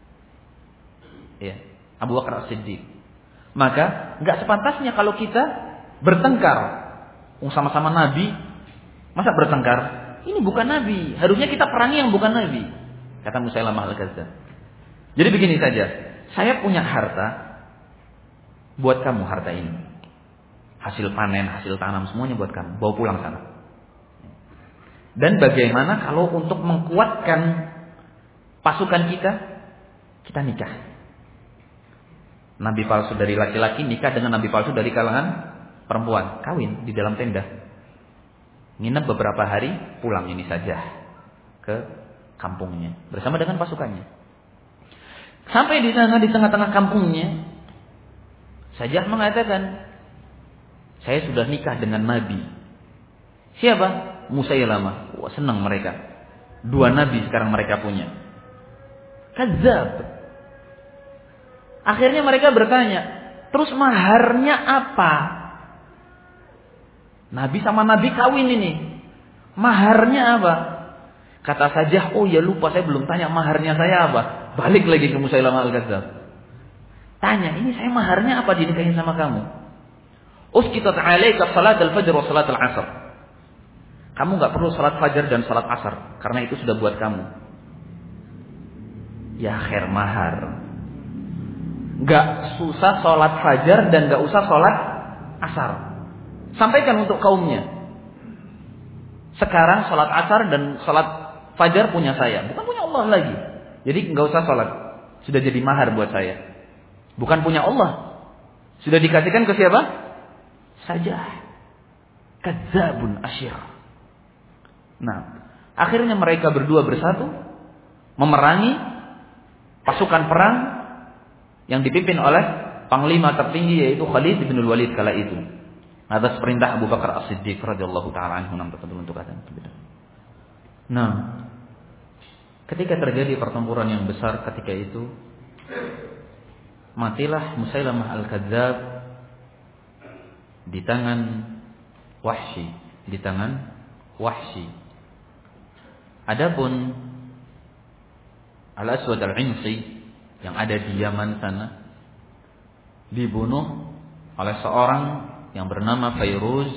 Ya, Abu Bakar As-Siddiq. Maka nggak sepantasnya kalau kita bertengkar. Sama-sama nabi, masa bertengkar? Ini bukan nabi. Harusnya kita perangi yang bukan nabi. Kata Musailamah Al-Kadzdzab. Jadi begini saja. Saya punya harta. Buat kamu harta ini. Hasil panen, hasil tanam semuanya buat kamu. Bawa pulang sana. Dan bagaimana kalau untuk mengkuatkan pasukan kita nikah. Nabi palsu dari laki-laki nikah dengan nabi palsu dari kalangan perempuan. Kawin di dalam tenda. Nginep beberapa hari, pulang ini saja ke kampungnya bersama dengan pasukannya. Sampai di sana di tengah-tengah kampungnya, Sajah mengatakan, saya sudah nikah dengan nabi. Siapa? Musailamah. Wah, senang mereka. 2 nabi sekarang mereka punya. Kadzdzab. Akhirnya mereka bertanya, terus maharnya apa? Nabi sama nabi kawin ini. Maharnya apa? Kata Sajah, oh ya lupa saya belum tanya maharnya saya apa. Balik lagi ke Musailamah Al-Kadzdzab. Tanya, ini saya maharnya apa dinikahin sama kamu? Usqitat 'alaika salat al-fajr wa salat al-'asr. Kamu enggak perlu salat fajar dan salat asar karena itu sudah buat kamu. Ya khair mahar. Enggak susah salat fajar dan enggak usah salat asar. Sampaikan untuk kaumnya. Sekarang salat asar dan salat fajar punya saya, bukan punya Allah lagi. Jadi enggak usah salat. Sudah jadi mahar buat saya. Bukan punya Allah. Sudah dikasihkan ke siapa? Sajah. Kadzdzabun asyir. Nah, akhirnya mereka berdua bersatu memerangi pasukan perang yang dipimpin oleh panglima tertinggi yaitu Khalid bin Walid kala itu. Atas perintah Abu Bakar As-Siddiq radhiyallahu taala anhu untuk kata. Nah, ketika terjadi pertempuran yang besar ketika itu, matilah Musailamah Al-Kadzdzab di tangan Wahsy. Adapun Al-Aswad Al-Insi yang ada di Yaman sana dibunuh oleh seorang yang bernama Fairuz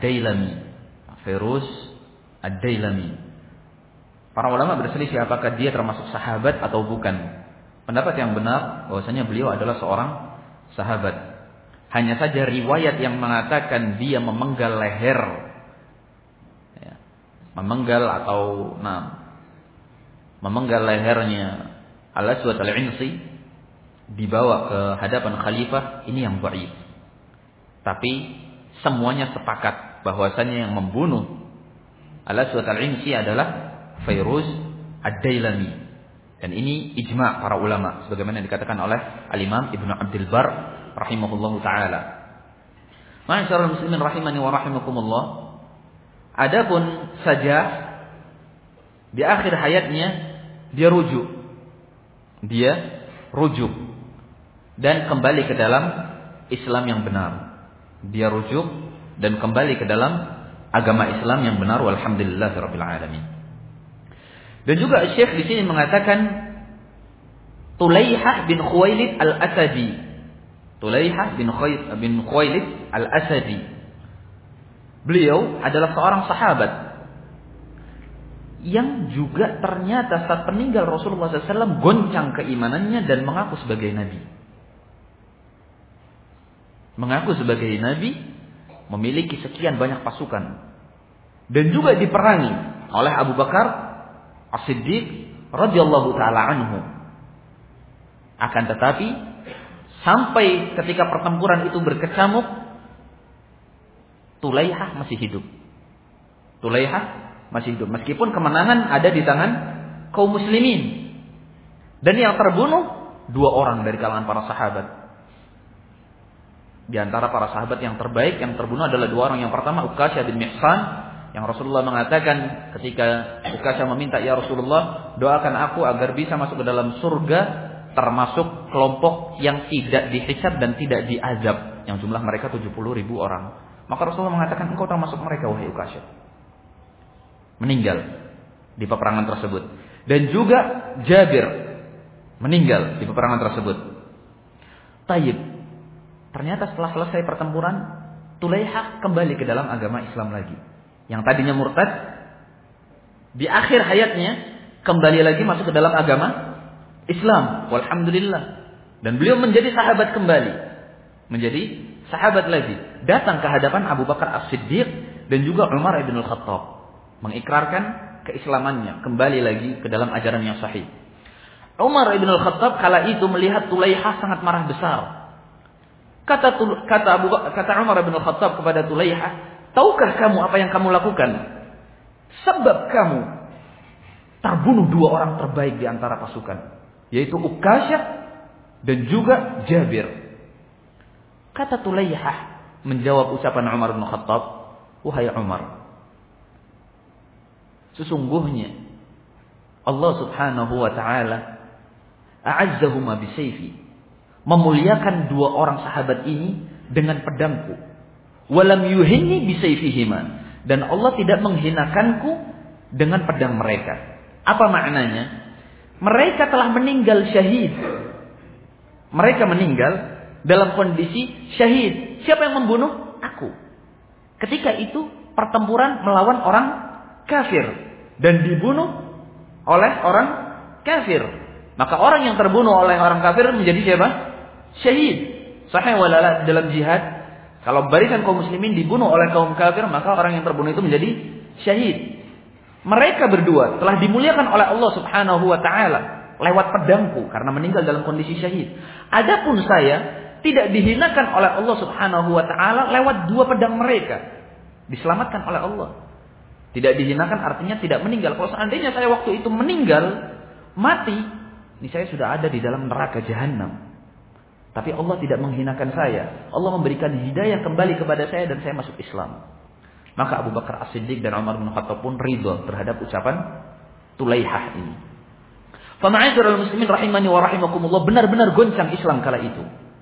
Ad-Dailami. Para ulama berselisih apakah dia termasuk sahabat atau bukan. Pendapat yang benar bahwasanya beliau adalah seorang sahabat. Hanya saja riwayat yang mengatakan dia memenggal leher, ya, memenggal atau memenggal lehernya Al-Aswad Al-Insi dibawa ke hadapan khalifah, ini yang dhaif. Tapi semuanya sepakat bahwasanya yang membunuh Al-Aswad Al-Insi adalah Fairuz Ad-Dailami. Dan ini ijma' para ulama sebagaimana dikatakan oleh Al-Imam Ibnu Abdul Bar rahimahullahu taala. Ma'asyiral muslimin rahimani wa rahimakumullah. Adapun Sajah di akhir hayatnya dia rujuk dan kembali ke dalam Islam yang benar. Dia rujuk dan kembali ke dalam agama Islam yang benar, walhamdulillahirabbil alamin. Dan juga Syekh di sini mengatakan Tulaihah bin Khuwailid Al-Asadi. Tulaihah bin Khuwailid Al-Asadi. Beliau adalah seorang sahabat yang juga ternyata saat peninggal Rasulullah SAW goncang keimanannya dan mengaku sebagai nabi. Mengaku sebagai nabi, memiliki sekian banyak pasukan, dan juga diperangi oleh Abu Bakar As-Siddiq radhiyallahu taala anhu. Akan tetapi sampai ketika pertempuran itu berkecamuk, Tulaihah masih hidup. Tulaihah masih hidup meskipun kemenangan ada di tangan kaum muslimin. Dan yang terbunuh 2 orang dari kalangan para sahabat. Di antara para sahabat yang terbaik yang terbunuh adalah 2 orang. Yang pertama Uqasyah bin Mihsan, yang Rasulullah mengatakan ketika Uqasyah meminta, "Ya Rasulullah, doakan aku agar bisa masuk ke dalam surga termasuk kelompok yang tidak dihisab dan tidak diazab, yang jumlah mereka 70.000 orang." Maka Rasulullah mengatakan, "Engkau termasuk mereka, wahai Uqasyah." Meninggal di peperangan tersebut. Dan juga Jabir meninggal di peperangan tersebut. Tayyib. Ternyata setelah selesai pertempuran, Tulaihah kembali ke dalam agama Islam lagi. Yang tadinya murtad, di akhir hayatnya kembali lagi masuk ke dalam agama Islam. Walhamdulillah. Dan beliau menjadi sahabat kembali. Menjadi sahabat lagi. Datang ke hadapan Abu Bakar As-Siddiq dan juga Umar ibn Al-Khattab. Mengikrarkan keislamannya. Kembali lagi ke dalam ajaran yang sahih. Umar ibn Al-Khattab kala itu melihat Tulaihah sangat marah besar. Kata Umar ibn Al-Khattab kepada Tulaihah, "Tahukah kamu apa yang kamu lakukan? Sebab kamu terbunuh 2 orang terbaik di antara pasukan, yaitu Uqasyah dan juga Jabir." Kata Tulaihah menjawab ucapan Umar bin Khattab, "Wahai Umar, sesungguhnya Allah Subhanahu wa taala a'azzahuma bisayfi, memuliakan 2 orang sahabat ini dengan pedangku. Walam yuhinni bisayfihima, dan Allah tidak menghinakanku dengan pedang mereka." Apa maknanya? Mereka telah meninggal syahid. Mereka meninggal dalam kondisi syahid. Siapa yang membunuh? Aku. Ketika itu pertempuran melawan orang kafir dan dibunuh oleh orang kafir. Maka orang yang terbunuh oleh orang kafir menjadi siapa? Syahid. Sahih walala dalam jihad, kalau barisan kaum muslimin dibunuh oleh kaum kafir, maka orang yang terbunuh itu menjadi syahid. Mereka berdua telah dimuliakan oleh Allah Subhanahu wa taala lewat pedangku karena meninggal dalam kondisi syahid. Adapun saya tidak dihinakan oleh Allah Subhanahu wa taala lewat 2 pedang mereka. Diselamatkan oleh Allah. Tidak dihinakan artinya tidak meninggal. Kalau seandainya saya waktu itu meninggal, mati, ini saya sudah ada di dalam neraka jahanam. Tapi Allah tidak menghinakan saya. Allah memberikan hidayah kembali kepada saya dan saya masuk Islam. Maka Abu Bakar As-Siddiq dan Umar bin Khattab pun ridha terhadap ucapan Tulaihah ini. Fa ma'asyiral muslimin rahimani wa rahimakumullah, benar-benar goncang Islam kala itu.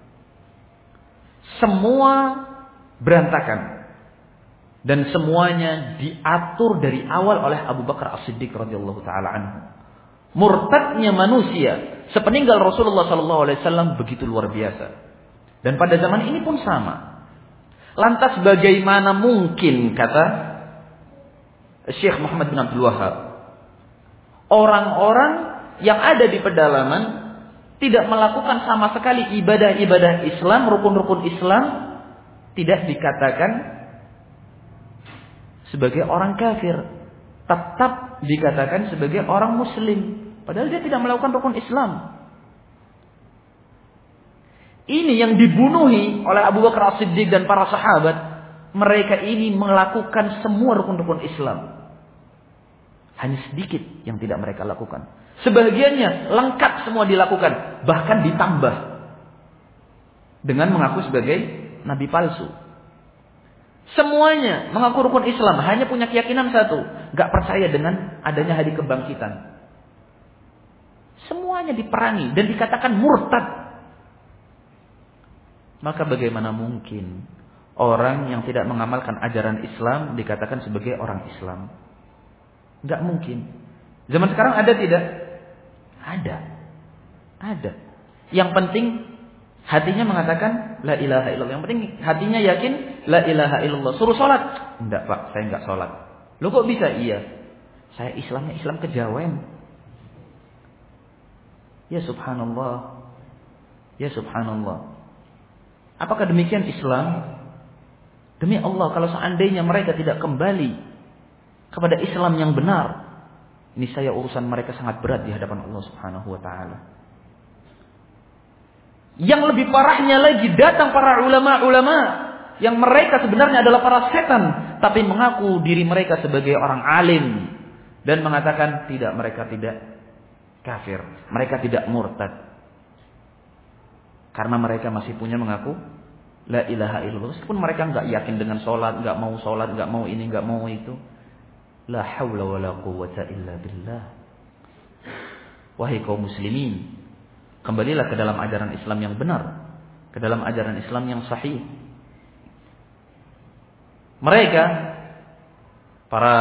Semua berantakan. Dan semuanya diatur dari awal oleh Abu Bakar As-Siddiq radhiyallahu taala anhu. Murtadnya manusia sepeninggal Rasulullah sallallahu alaihi wasallam begitu luar biasa. Dan pada zaman ini pun sama. Lantas bagaimana mungkin, kata Syekh Muhammad bin Abdul Wahhab, orang-orang yang ada di pedalaman tidak melakukan sama sekali ibadah-ibadah Islam, rukun-rukun Islam, tidak dikatakan sebagai orang kafir. Tetap dikatakan sebagai orang muslim. Padahal dia tidak melakukan rukun Islam. Ini yang dibunuhi oleh Abu Bakar As-Siddiq dan para sahabat. Mereka ini melakukan semua rukun-rukun Islam. Hanya sedikit yang tidak mereka lakukan. Sebagiannya lengkap semua dilakukan. Bahkan ditambah. Dengan mengaku sebagai nabi palsu. Semuanya mengaku rukun Islam. Hanya punya keyakinan satu. Gak percaya dengan adanya hari kebangkitan. Semuanya diperangi dan dikatakan murtad. Maka bagaimana mungkin orang yang tidak mengamalkan ajaran Islam dikatakan sebagai orang Islam? Enggak mungkin. Zaman sekarang ada tidak? Ada. Ada. Yang penting hatinya mengatakan la ilaha illallah. Yang penting hatinya yakin la ilaha illallah. Suruh sholat. Enggak Pak, saya enggak sholat. Loh kok bisa? Iya. Saya Islamnya Islam kejawen. Ya subhanallah. Ya subhanallah. Apakah demikian Islam? Demi Allah, kalau seandainya mereka tidak kembali kepada Islam yang benar, ini saya urusan mereka sangat berat di hadapan Allah Subhanahu wa taala. Yang lebih parahnya lagi, datang para ulama-ulama yang mereka sebenarnya adalah para setan, tapi mengaku diri mereka sebagai orang alim dan mengatakan tidak, mereka tidak kafir, mereka tidak murtad. Karena mereka masih punya mengaku la ilaha illallah. Meskipun mereka enggak yakin dengan sholat, enggak mau ini, enggak mau itu. La haula wala quwwata illa billah. Wahai kaum muslimin, kembalilah ke dalam ajaran Islam yang benar, ke dalam ajaran Islam yang sahih. Mereka, para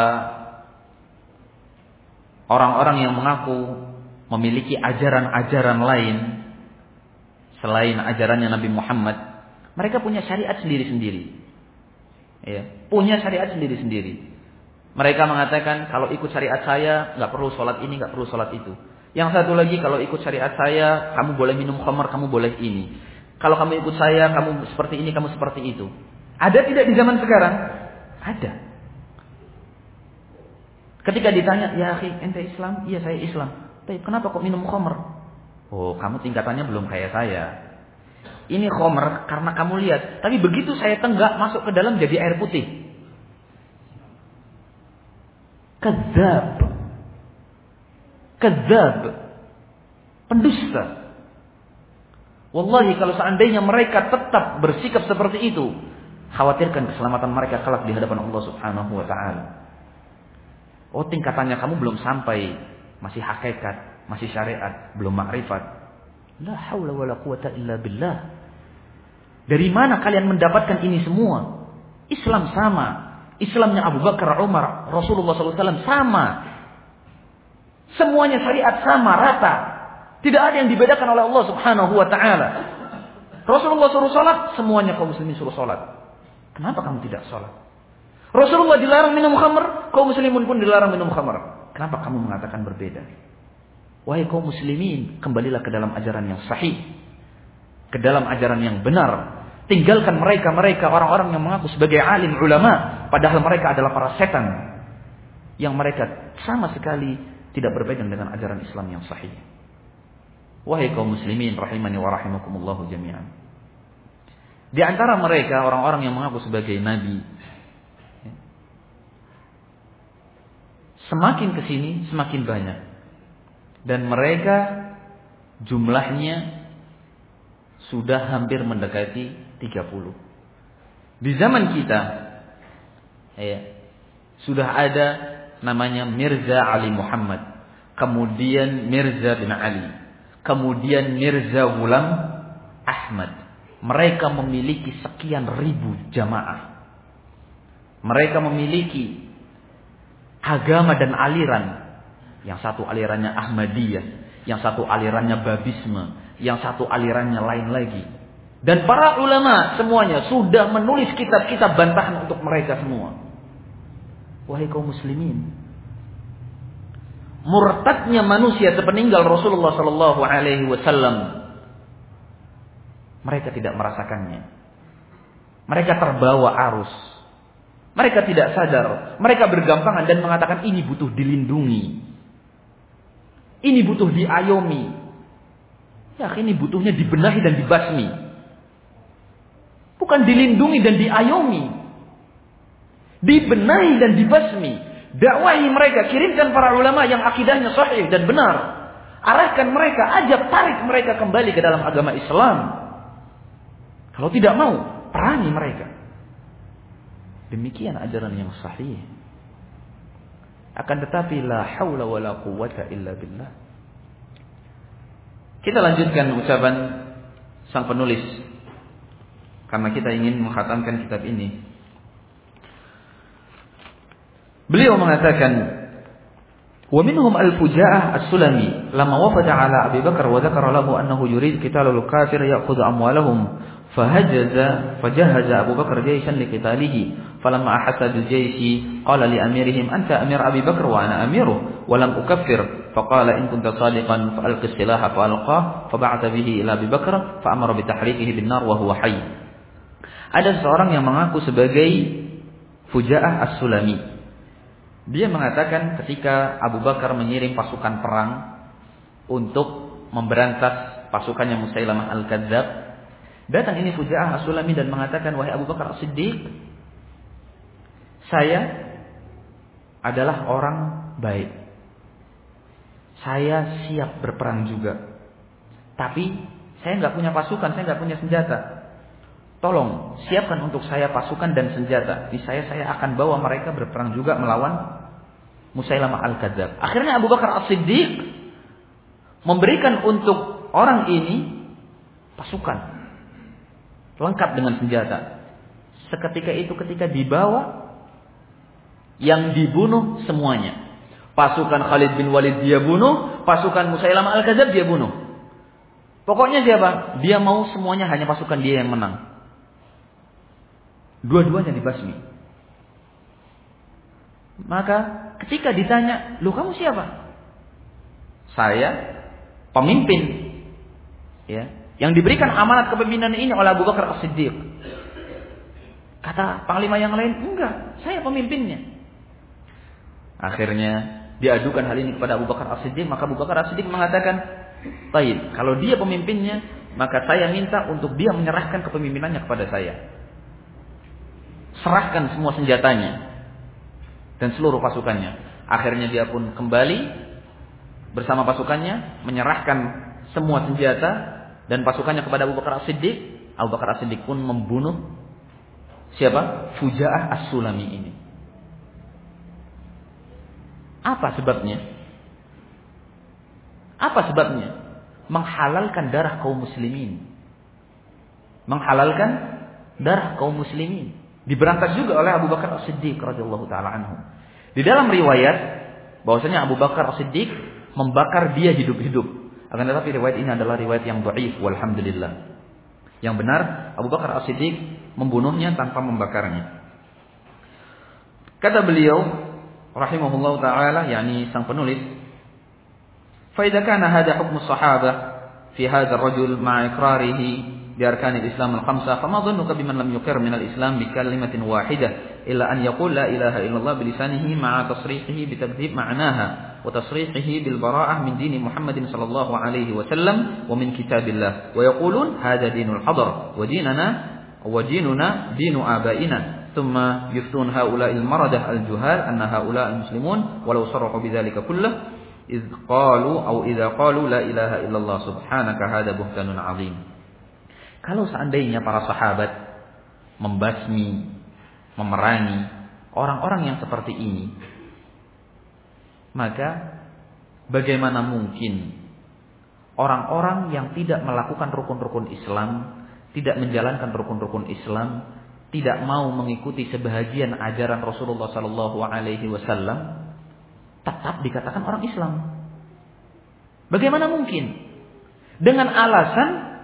orang-orang yang mengaku memiliki ajaran-ajaran lain selain ajarannya Nabi Muhammad, mereka punya syariat sendiri-sendiri. Ya, punya syariat sendiri-sendiri. Mereka mengatakan kalau ikut syariat saya nggak perlu sholat ini, nggak perlu sholat itu. Yang satu lagi, kalau ikut syariat saya kamu boleh minum khamar, kamu boleh ini. Kalau kamu ikut saya kamu seperti ini, kamu seperti itu. Ada tidak di zaman sekarang? Ada. Ketika ditanya, ya akhi, ente Islam? Iya saya Islam. Tapi kenapa kok minum khamar? Oh, kamu tingkatannya belum kayak saya. Ini khamr karena kamu lihat. Tapi begitu saya tenggak masuk ke dalam jadi air putih. Kadzab. Kadzab. Pendusta. Wallahi kalau seandainya mereka tetap bersikap seperti itu, khawatirkan keselamatan mereka kelak di hadapan Allah Subhanahu wa taala. Oh, tingkatannya kamu belum sampai, masih hakikat, masih syariat, belum makrifat. La haula wala quwata illa billah. Dari mana kalian mendapatkan ini semua? Islam sama. Islamnya Abu Bakar, Umar, Rasulullah SAW sama. Semuanya syariat sama, rata. Tidak ada yang dibedakan oleh Allah Subhanahu wa taala. Rasulullah suruh salat, semuanya kaum muslimin suruh salat. Kenapa kamu tidak salat? Rasulullah dilarang minum khamr, kaum muslimin pun dilarang minum khamr. Kenapa kamu mengatakan berbeda? Wahai kaum muslimin, kembalilah ke dalam ajaran yang sahih, ke dalam ajaran yang benar. Tinggalkan mereka orang-orang yang mengaku sebagai alim ulama, padahal mereka adalah para setan yang mereka sama sekali tidak berbeda dengan ajaran Islam yang sahih. Wahai kaum muslimin rahimani wa rahimakumullah jami'an. Di antara mereka orang-orang yang mengaku sebagai nabi, semakin kesini semakin banyak. Dan mereka jumlahnya sudah hampir mendekati 30. Di zaman kita sudah ada namanya Mirza Ali Muhammad, kemudian Mirza bin Ali, kemudian Mirza Ghulam Ahmad. Mereka memiliki sekian ribu jamaah. Mereka memiliki agama dan aliran. Yang satu alirannya Ahmadiyah, yang satu alirannya Babisme, yang satu alirannya lain lagi. Dan para ulama semuanya sudah menulis kitab-kitab bantahan untuk mereka semua. Wahai kaum muslimin, murtadnya manusia sepeninggal Rasulullah sallallahu alaihi wasallam, mereka tidak merasakannya. Mereka terbawa arus. Mereka tidak sadar. Mereka bergampangan dan mengatakan ini butuh dilindungi. Ini butuh diayomi. Ya, ini butuhnya dibenahi dan dibasmi. Bukan dilindungi dan diayomi. Dibenahi dan dibasmi. Dakwahi mereka, kirimkan para ulama yang akidahnya sahih dan benar. Arahkan mereka, ajak tarik mereka kembali ke dalam agama Islam. Kalau tidak mau, perangi mereka. Demikian ajaran yang sahih. Akan tetapi la haula wala quwwata illa billah. Kita lanjutkan ucapan sang penulis karena kita ingin mengkhatamkan kitab ini. Beliau mengatakan, "Wa minhum al-Fuja'ah as-Sulami lamma wafada 'ala Abi Bakar wa dzakara lahu annahu yurid qitalul kafir ya'khudhu amwalahum fajahaza Abu Bakar jayshan liqitalihi falamma ahassa bil jayshi qala li amirihim anta amir Abi Bakar wa ana amiruh wa lam ukaffir faqala in kunta sadiqan fa alqi silaha fa alqah fa ba'atha bihi ila Abi Bakar fa amara bi tahriqihi bin nar wa huwa hayy." Ada seorang yang mengaku sebagai Fuja'ah as-Sulami. Dia mengatakan ketika Abu Bakar mengirim pasukan perang untuk memberantas pasukannya Musailamah al-Kadzdzab, datang ini Fuja'ah as-Sulami dan mengatakan, "Wahai Abu Bakar As-Siddiq, saya adalah orang baik. Saya siap berperang juga. Tapi saya nggak punya pasukan, saya nggak punya senjata. Tolong siapkan untuk saya pasukan dan senjata. Di saya akan bawa mereka berperang juga melawan Musailamah al-Kadzdzab." Akhirnya Abu Bakar As-Siddiq memberikan untuk orang ini pasukan lengkap dengan senjata. Seketika itu ketika dibawa, yang dibunuh semuanya. Pasukan Khalid bin Walid dia bunuh, pasukan Musailamah al-Kadzdzab dia bunuh. Pokoknya siapa? Dia mau semuanya hanya pasukan dia yang menang. Dua-duanya dibasmi. Maka ketika ditanya, "Lu kamu siapa?" "Saya pemimpin." Ya. Yang diberikan amanat kepemimpinan ini oleh Abu Bakar As-Siddiq. Kata panglima yang lain, "Enggak, saya pemimpinnya." Akhirnya diadukan hal ini kepada Abu Bakar As-Siddiq, maka Abu Bakar As-Siddiq mengatakan, "Baik, kalau dia pemimpinnya, maka saya minta untuk dia menyerahkan kepemimpinannya kepada saya. Serahkan semua senjatanya dan seluruh pasukannya." Akhirnya dia pun kembali bersama pasukannya, menyerahkan semua senjata dan pasukannya kepada Abu Bakar As-Siddiq. Abu Bakar As-Siddiq pun membunuh siapa? Fuja'ah as-Sulami ini. Apa sebabnya? Apa sebabnya? Menghalalkan darah kaum muslimin. Menghalalkan darah kaum muslimin. Diberantas juga oleh Abu Bakar As-Siddiq radhiyallahu taala anhu. Di dalam riwayat bahwasanya Abu Bakar As-Siddiq membakar dia hidup-hidup. Akan tetapi riwayat ini adalah riwayat yang dhaif, walhamdulillah. Yang benar, Abu Bakar As-Siddiq membunuhnya tanpa membakarnya. Kata beliau rahimahullahu taala, yakni sang penulis, "Fa idza kana hadha hukmu as-sahabah fi hadha ar-rajul ma'a iqrarihi بأركان الإسلام الخمسة فما ظنك بمن لم يقر من الإسلام بكلمة واحدة إلا أن يقول لا إله إلا الله بلسانه مع تصريحه بتكذيب معناها وتصريحه بالبراءة من دين محمد صلى الله عليه وسلم ومن كتاب الله ويقولون هذا دين الحضر وديننا دين آبائنا ثم يفتون هؤلاء المردة الجهال أن هؤلاء المسلمون ولو صرحوا بذلك كله إذا قالوا لا إله إلا الله سبحانك هذا بهتان عظيم." Kalau seandainya para sahabat membasmi, memerangi orang-orang yang seperti ini, maka bagaimana mungkin orang-orang yang tidak melakukan rukun-rukun Islam, tidak menjalankan rukun-rukun Islam, tidak mau mengikuti sebahagian ajaran Rasulullah sallallahu alaihi wasallam, tetap dikatakan orang Islam? Bagaimana mungkin? Dengan alasan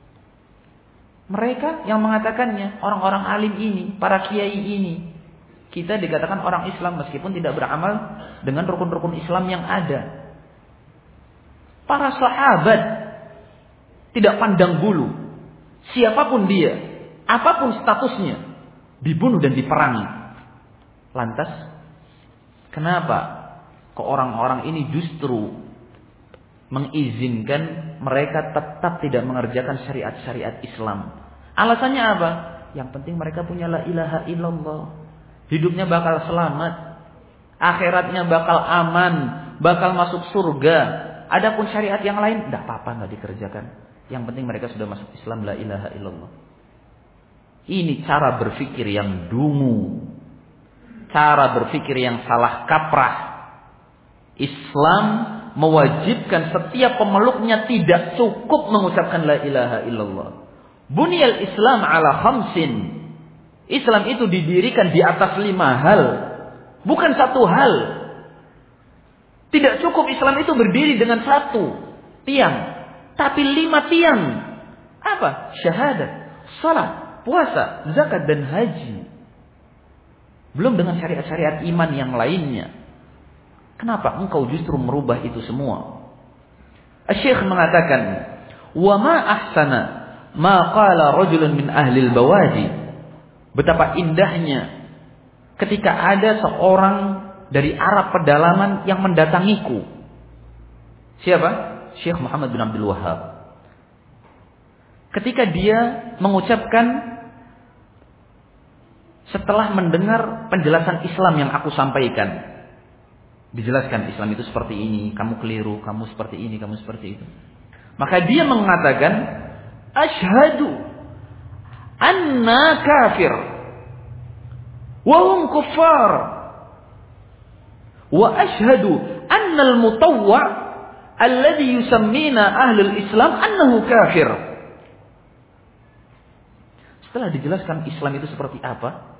mereka yang mengatakannya, orang-orang alim ini, para kiai ini, Kita dikatakan orang Islam meskipun tidak beramal dengan rukun-rukun Islam yang ada. Para sahabat tidak pandang bulu. Siapapun dia, apapun statusnya, dibunuh dan diperangi. Lantas, kenapa kok orang-orang ini justru mengizinkan mereka tetap tidak mengerjakan syariat-syariat Islam? Alasannya apa? Yang penting mereka punya la ilaha illallah. Hidupnya bakal selamat. Akhiratnya bakal aman. Bakal masuk surga. Adapun syariat yang lain, tidak apa-apa, tidak dikerjakan. Yang penting mereka sudah masuk Islam, la ilaha illallah. Ini cara berpikir yang dungu. Cara berpikir yang salah kaprah. Islam mewajibkan setiap pemeluknya tidak cukup mengucapkan la ilaha illallah. Bunyal Islam ala khamsin. Islam itu didirikan di atas 5 hal. Bukan 1 hal. Tidak cukup Islam itu berdiri dengan 1 tiang. Tapi 5 tiang. Apa? Syahadat, salat, puasa, zakat dan haji. Belum dengan syariat-syariat iman yang lainnya. Kenapa engkau justru merubah itu semua? Asy-Syaikh mengatakan, "Wa ma ahsana ma qala rajulun min ahli al-bawadi." Betapa indahnya ketika ada seorang dari Arab pedalaman yang mendatangiku. Siapa? Syekh Muhammad bin Abdul Wahhab. Ketika dia mengucapkan setelah mendengar penjelasan Islam yang aku sampaikan. Dijelaskan Islam itu seperti ini, kamu keliru, kamu seperti ini, kamu seperti itu. Maka dia mengatakan, "Asyhadu anna kafir wa hum kuffar wa asyhadu anna al-mutawwa' alladhi yusammina ahlul Islam annahu kafir." Setelah dijelaskan Islam itu seperti apa,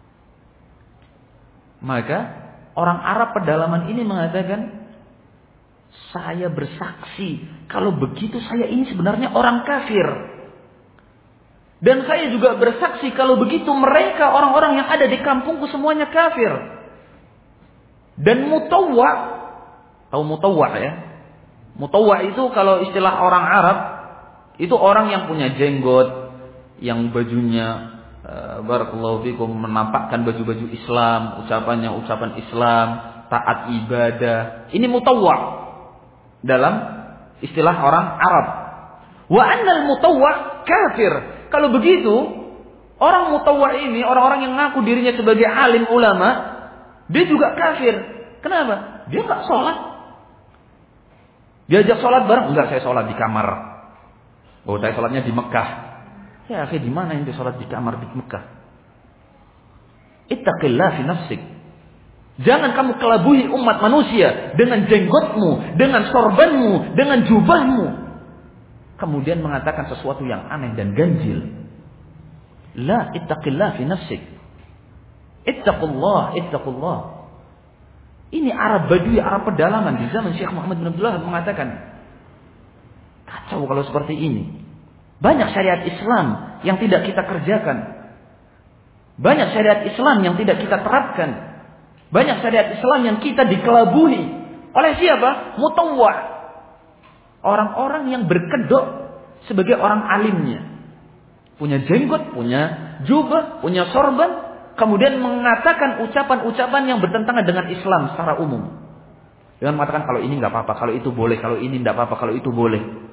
maka orang Arab pedalaman ini mengatakan, "Saya bersaksi kalau begitu saya ini sebenarnya orang kafir. Dan saya juga bersaksi kalau begitu mereka orang-orang yang ada di kampungku semuanya kafir." Dan mutawwa, tahu mutawwa ya? Mutawwa itu kalau istilah orang Arab, itu orang yang punya jenggot, yang bajunya barakallahu fikum menampakkan baju-baju Islam, ucapannya ucapan Islam, taat ibadah. Ini mutawwa dalam istilah orang Arab. Wa annal mutawwa kafir. Kalau begitu, orang mutawwa ini, orang-orang yang ngaku dirinya sebagai alim ulama, dia juga kafir. Kenapa? Dia enggak sholat. Diajak sholat bareng, enggak, saya sholat di kamar. Oh, saya sholatnya di Mekah. Ya, akhi, di mana yang sholat di kamar di Mekah? Ittaqillah fi nafsik. Jangan kamu kelabuhi umat manusia dengan jenggotmu, dengan sorbanmu, dengan jubahmu. Kemudian mengatakan sesuatu yang aneh dan ganjil. La, ittaqillah fi nafsik. Ittaqullah, ittaqullah. Ini Arab Badui, Arab pedalaman di zaman Syekh Muhammad bin Abdullah mengatakan, kacau kalau seperti ini. Banyak syariat Islam yang tidak kita kerjakan. Banyak syariat Islam yang tidak kita terapkan. Banyak syariat Islam yang kita dikelabuhi. Oleh siapa? Mutawwa. Orang-orang yang berkedok sebagai orang alimnya. Punya jenggot, punya jubah, punya sorban. Kemudian mengatakan ucapan-ucapan yang bertentangan dengan Islam secara umum. Dengan mengatakan kalau ini nggak apa-apa, kalau itu boleh, kalau ini nggak apa-apa, kalau itu boleh.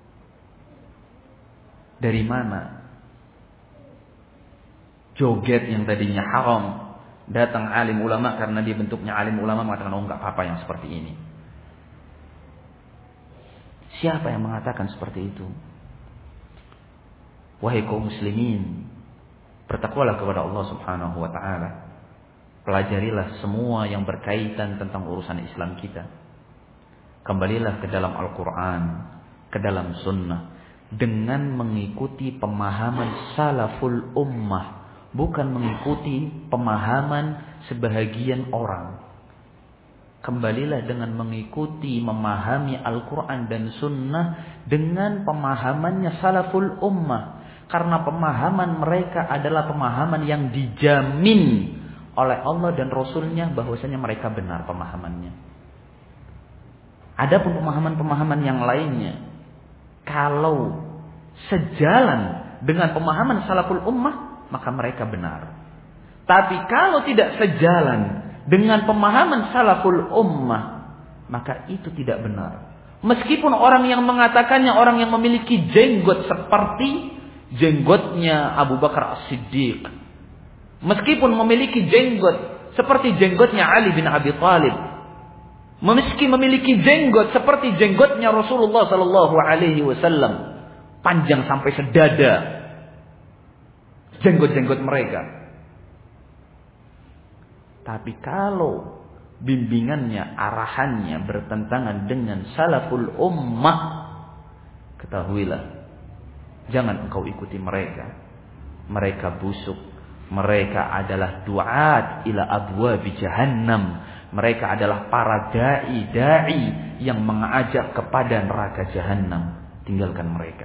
Dari mana joget yang tadinya haram, datang alim ulama karena dia bentuknya alim ulama mengatakan, oh nggak apa-apa yang seperti ini. Siapa yang mengatakan seperti itu? Wahai kaum muslimin, bertakwalah kepada Allah Subhanahu wa taala. Pelajarilah semua yang berkaitan tentang urusan Islam kita. Kembalilah ke dalam Al-Qur'an, ke dalam sunnah, dengan mengikuti pemahaman salaful ummah, bukan mengikuti pemahaman sebahagian orang. Kembalilah dengan mengikuti, memahami Al-Quran dan Sunnah dengan pemahamannya salaful ummah. Karena pemahaman mereka adalah pemahaman yang dijamin oleh Allah dan Rasulnya bahwasanya mereka benar pemahamannya. Ada pemahaman-pemahaman yang lainnya, kalau sejalan dengan pemahaman salaful ummah, maka mereka benar. Tapi kalau tidak sejalan dengan pemahaman salaful ummah, maka itu tidak benar. Meskipun orang yang mengatakannya orang yang memiliki jenggot seperti jenggotnya Abu Bakar As-Siddiq, meskipun memiliki jenggot seperti jenggotnya Ali bin Abi Thalib, meski memiliki jenggot seperti jenggotnya Rasulullah sallallahu alaihi wasallam, panjang sampai sedada jenggot-jenggot mereka. Tapi kalau bimbingannya, arahannya bertentangan dengan salaful ummah, ketahuilah, jangan engkau ikuti mereka. Mereka busuk. Mereka adalah du'at ila abwabi jahannam. Mereka adalah para da'i yang mengajak kepada neraka jahannam. Tinggalkan mereka.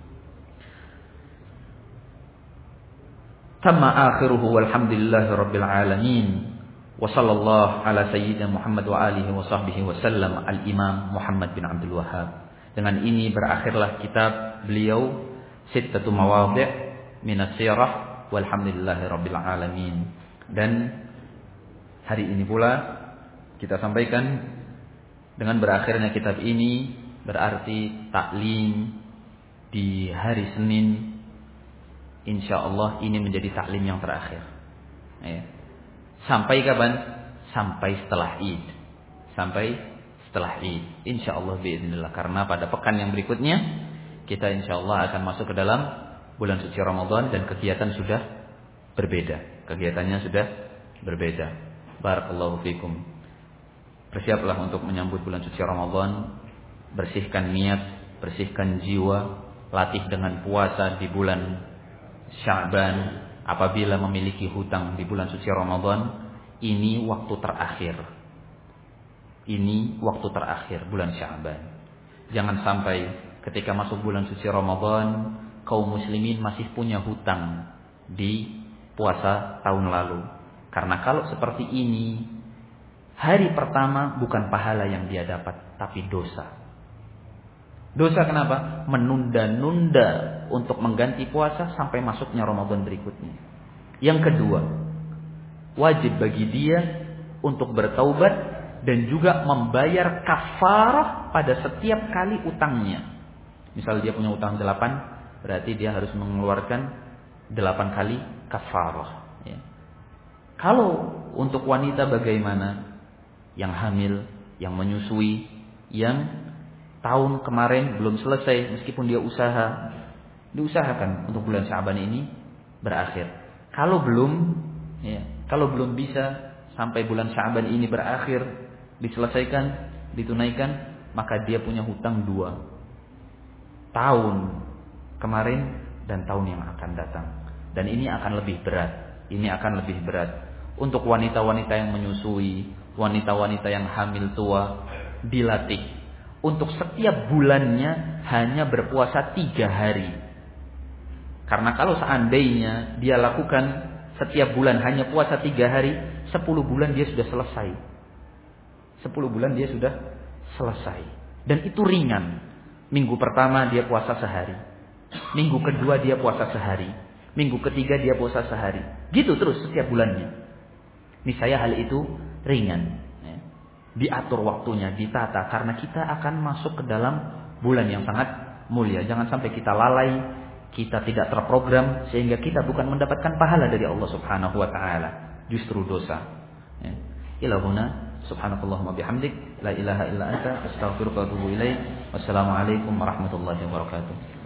Tamma akhiruhu walhamdulillahi rabbil alamin. Wa sallallahu ala sayyidina Muhammad wa alihi wa sahbihi wa sallam al-imam Muhammad bin Abdul Wahhab. Dengan ini berakhirlah kitab beliau Sittatu Mawadhi' minas sirah walhamdulillahi rabbil alamin. Dan hari ini pula kita sampaikan dengan berakhirnya kitab ini berarti taklim di hari Senin, insyaallah ini menjadi taklim yang terakhir. Ya. Sampai kapan? Sampai setelah Id. Sampai setelah Id. Insyaallah biiznillah. Karena pada pekan yang berikutnya kita insyaallah akan masuk ke dalam bulan suci Ramadan dan kegiatan sudah berbeda. Kegiatannya sudah berbeda. Barakallahu fikum. Bersiaplah untuk menyambut bulan suci Ramadan. Bersihkan niat, bersihkan jiwa, latih dengan puasa di bulan Sya'ban. Apabila memiliki hutang di bulan suci Ramadan, ini waktu terakhir. Ini waktu terakhir bulan Sya'ban. Jangan sampai ketika masuk bulan suci Ramadan, kaum muslimin masih punya hutang di puasa tahun lalu. Karena kalau seperti ini, hari pertama bukan pahala yang dia dapat, tapi dosa. Dosa kenapa? Menunda-nunda untuk mengganti puasa sampai masuknya Ramadan berikutnya. Yang kedua, wajib bagi dia untuk bertaubat dan juga membayar kafarah pada setiap kali utangnya. Misal dia punya utang 8, berarti dia harus mengeluarkan 8 kali kafarah. Ya. Kalau untuk wanita bagaimana? Yang hamil, yang menyusui, yang tahun kemarin belum selesai, meskipun dia diusahakan untuk bulan Sya'ban ini berakhir. Kalau belum bisa sampai bulan Sya'ban ini berakhir, diselesaikan, ditunaikan, maka dia punya hutang 2. Tahun kemarin dan tahun yang akan datang. Dan ini akan lebih berat. Ini akan lebih berat. Untuk wanita-wanita yang menyusui, wanita-wanita yang hamil tua, dilatih untuk setiap bulannya hanya berpuasa 3 hari. Karena kalau seandainya dia lakukan setiap bulan hanya puasa 3 hari, 10 bulan dia sudah selesai. 10 bulan dia sudah selesai. Dan itu ringan. Minggu pertama dia puasa sehari. Minggu kedua dia puasa sehari. Minggu ketiga dia puasa sehari. Gitu terus setiap bulannya. Niscaya hal itu ringan. Diatur waktunya, ditata, karena kita akan masuk ke dalam bulan yang sangat mulia. Jangan sampai kita lalai, kita tidak terprogram sehingga kita bukan mendapatkan pahala dari Allah Subhanahu wa taala, justru dosa. Ya. Ila huna subhanakallahumma bihamdik la ilaha illa anta astaghfiruka wa atubu ilaik. Wassalamualaikum warahmatullahi wabarakatuh.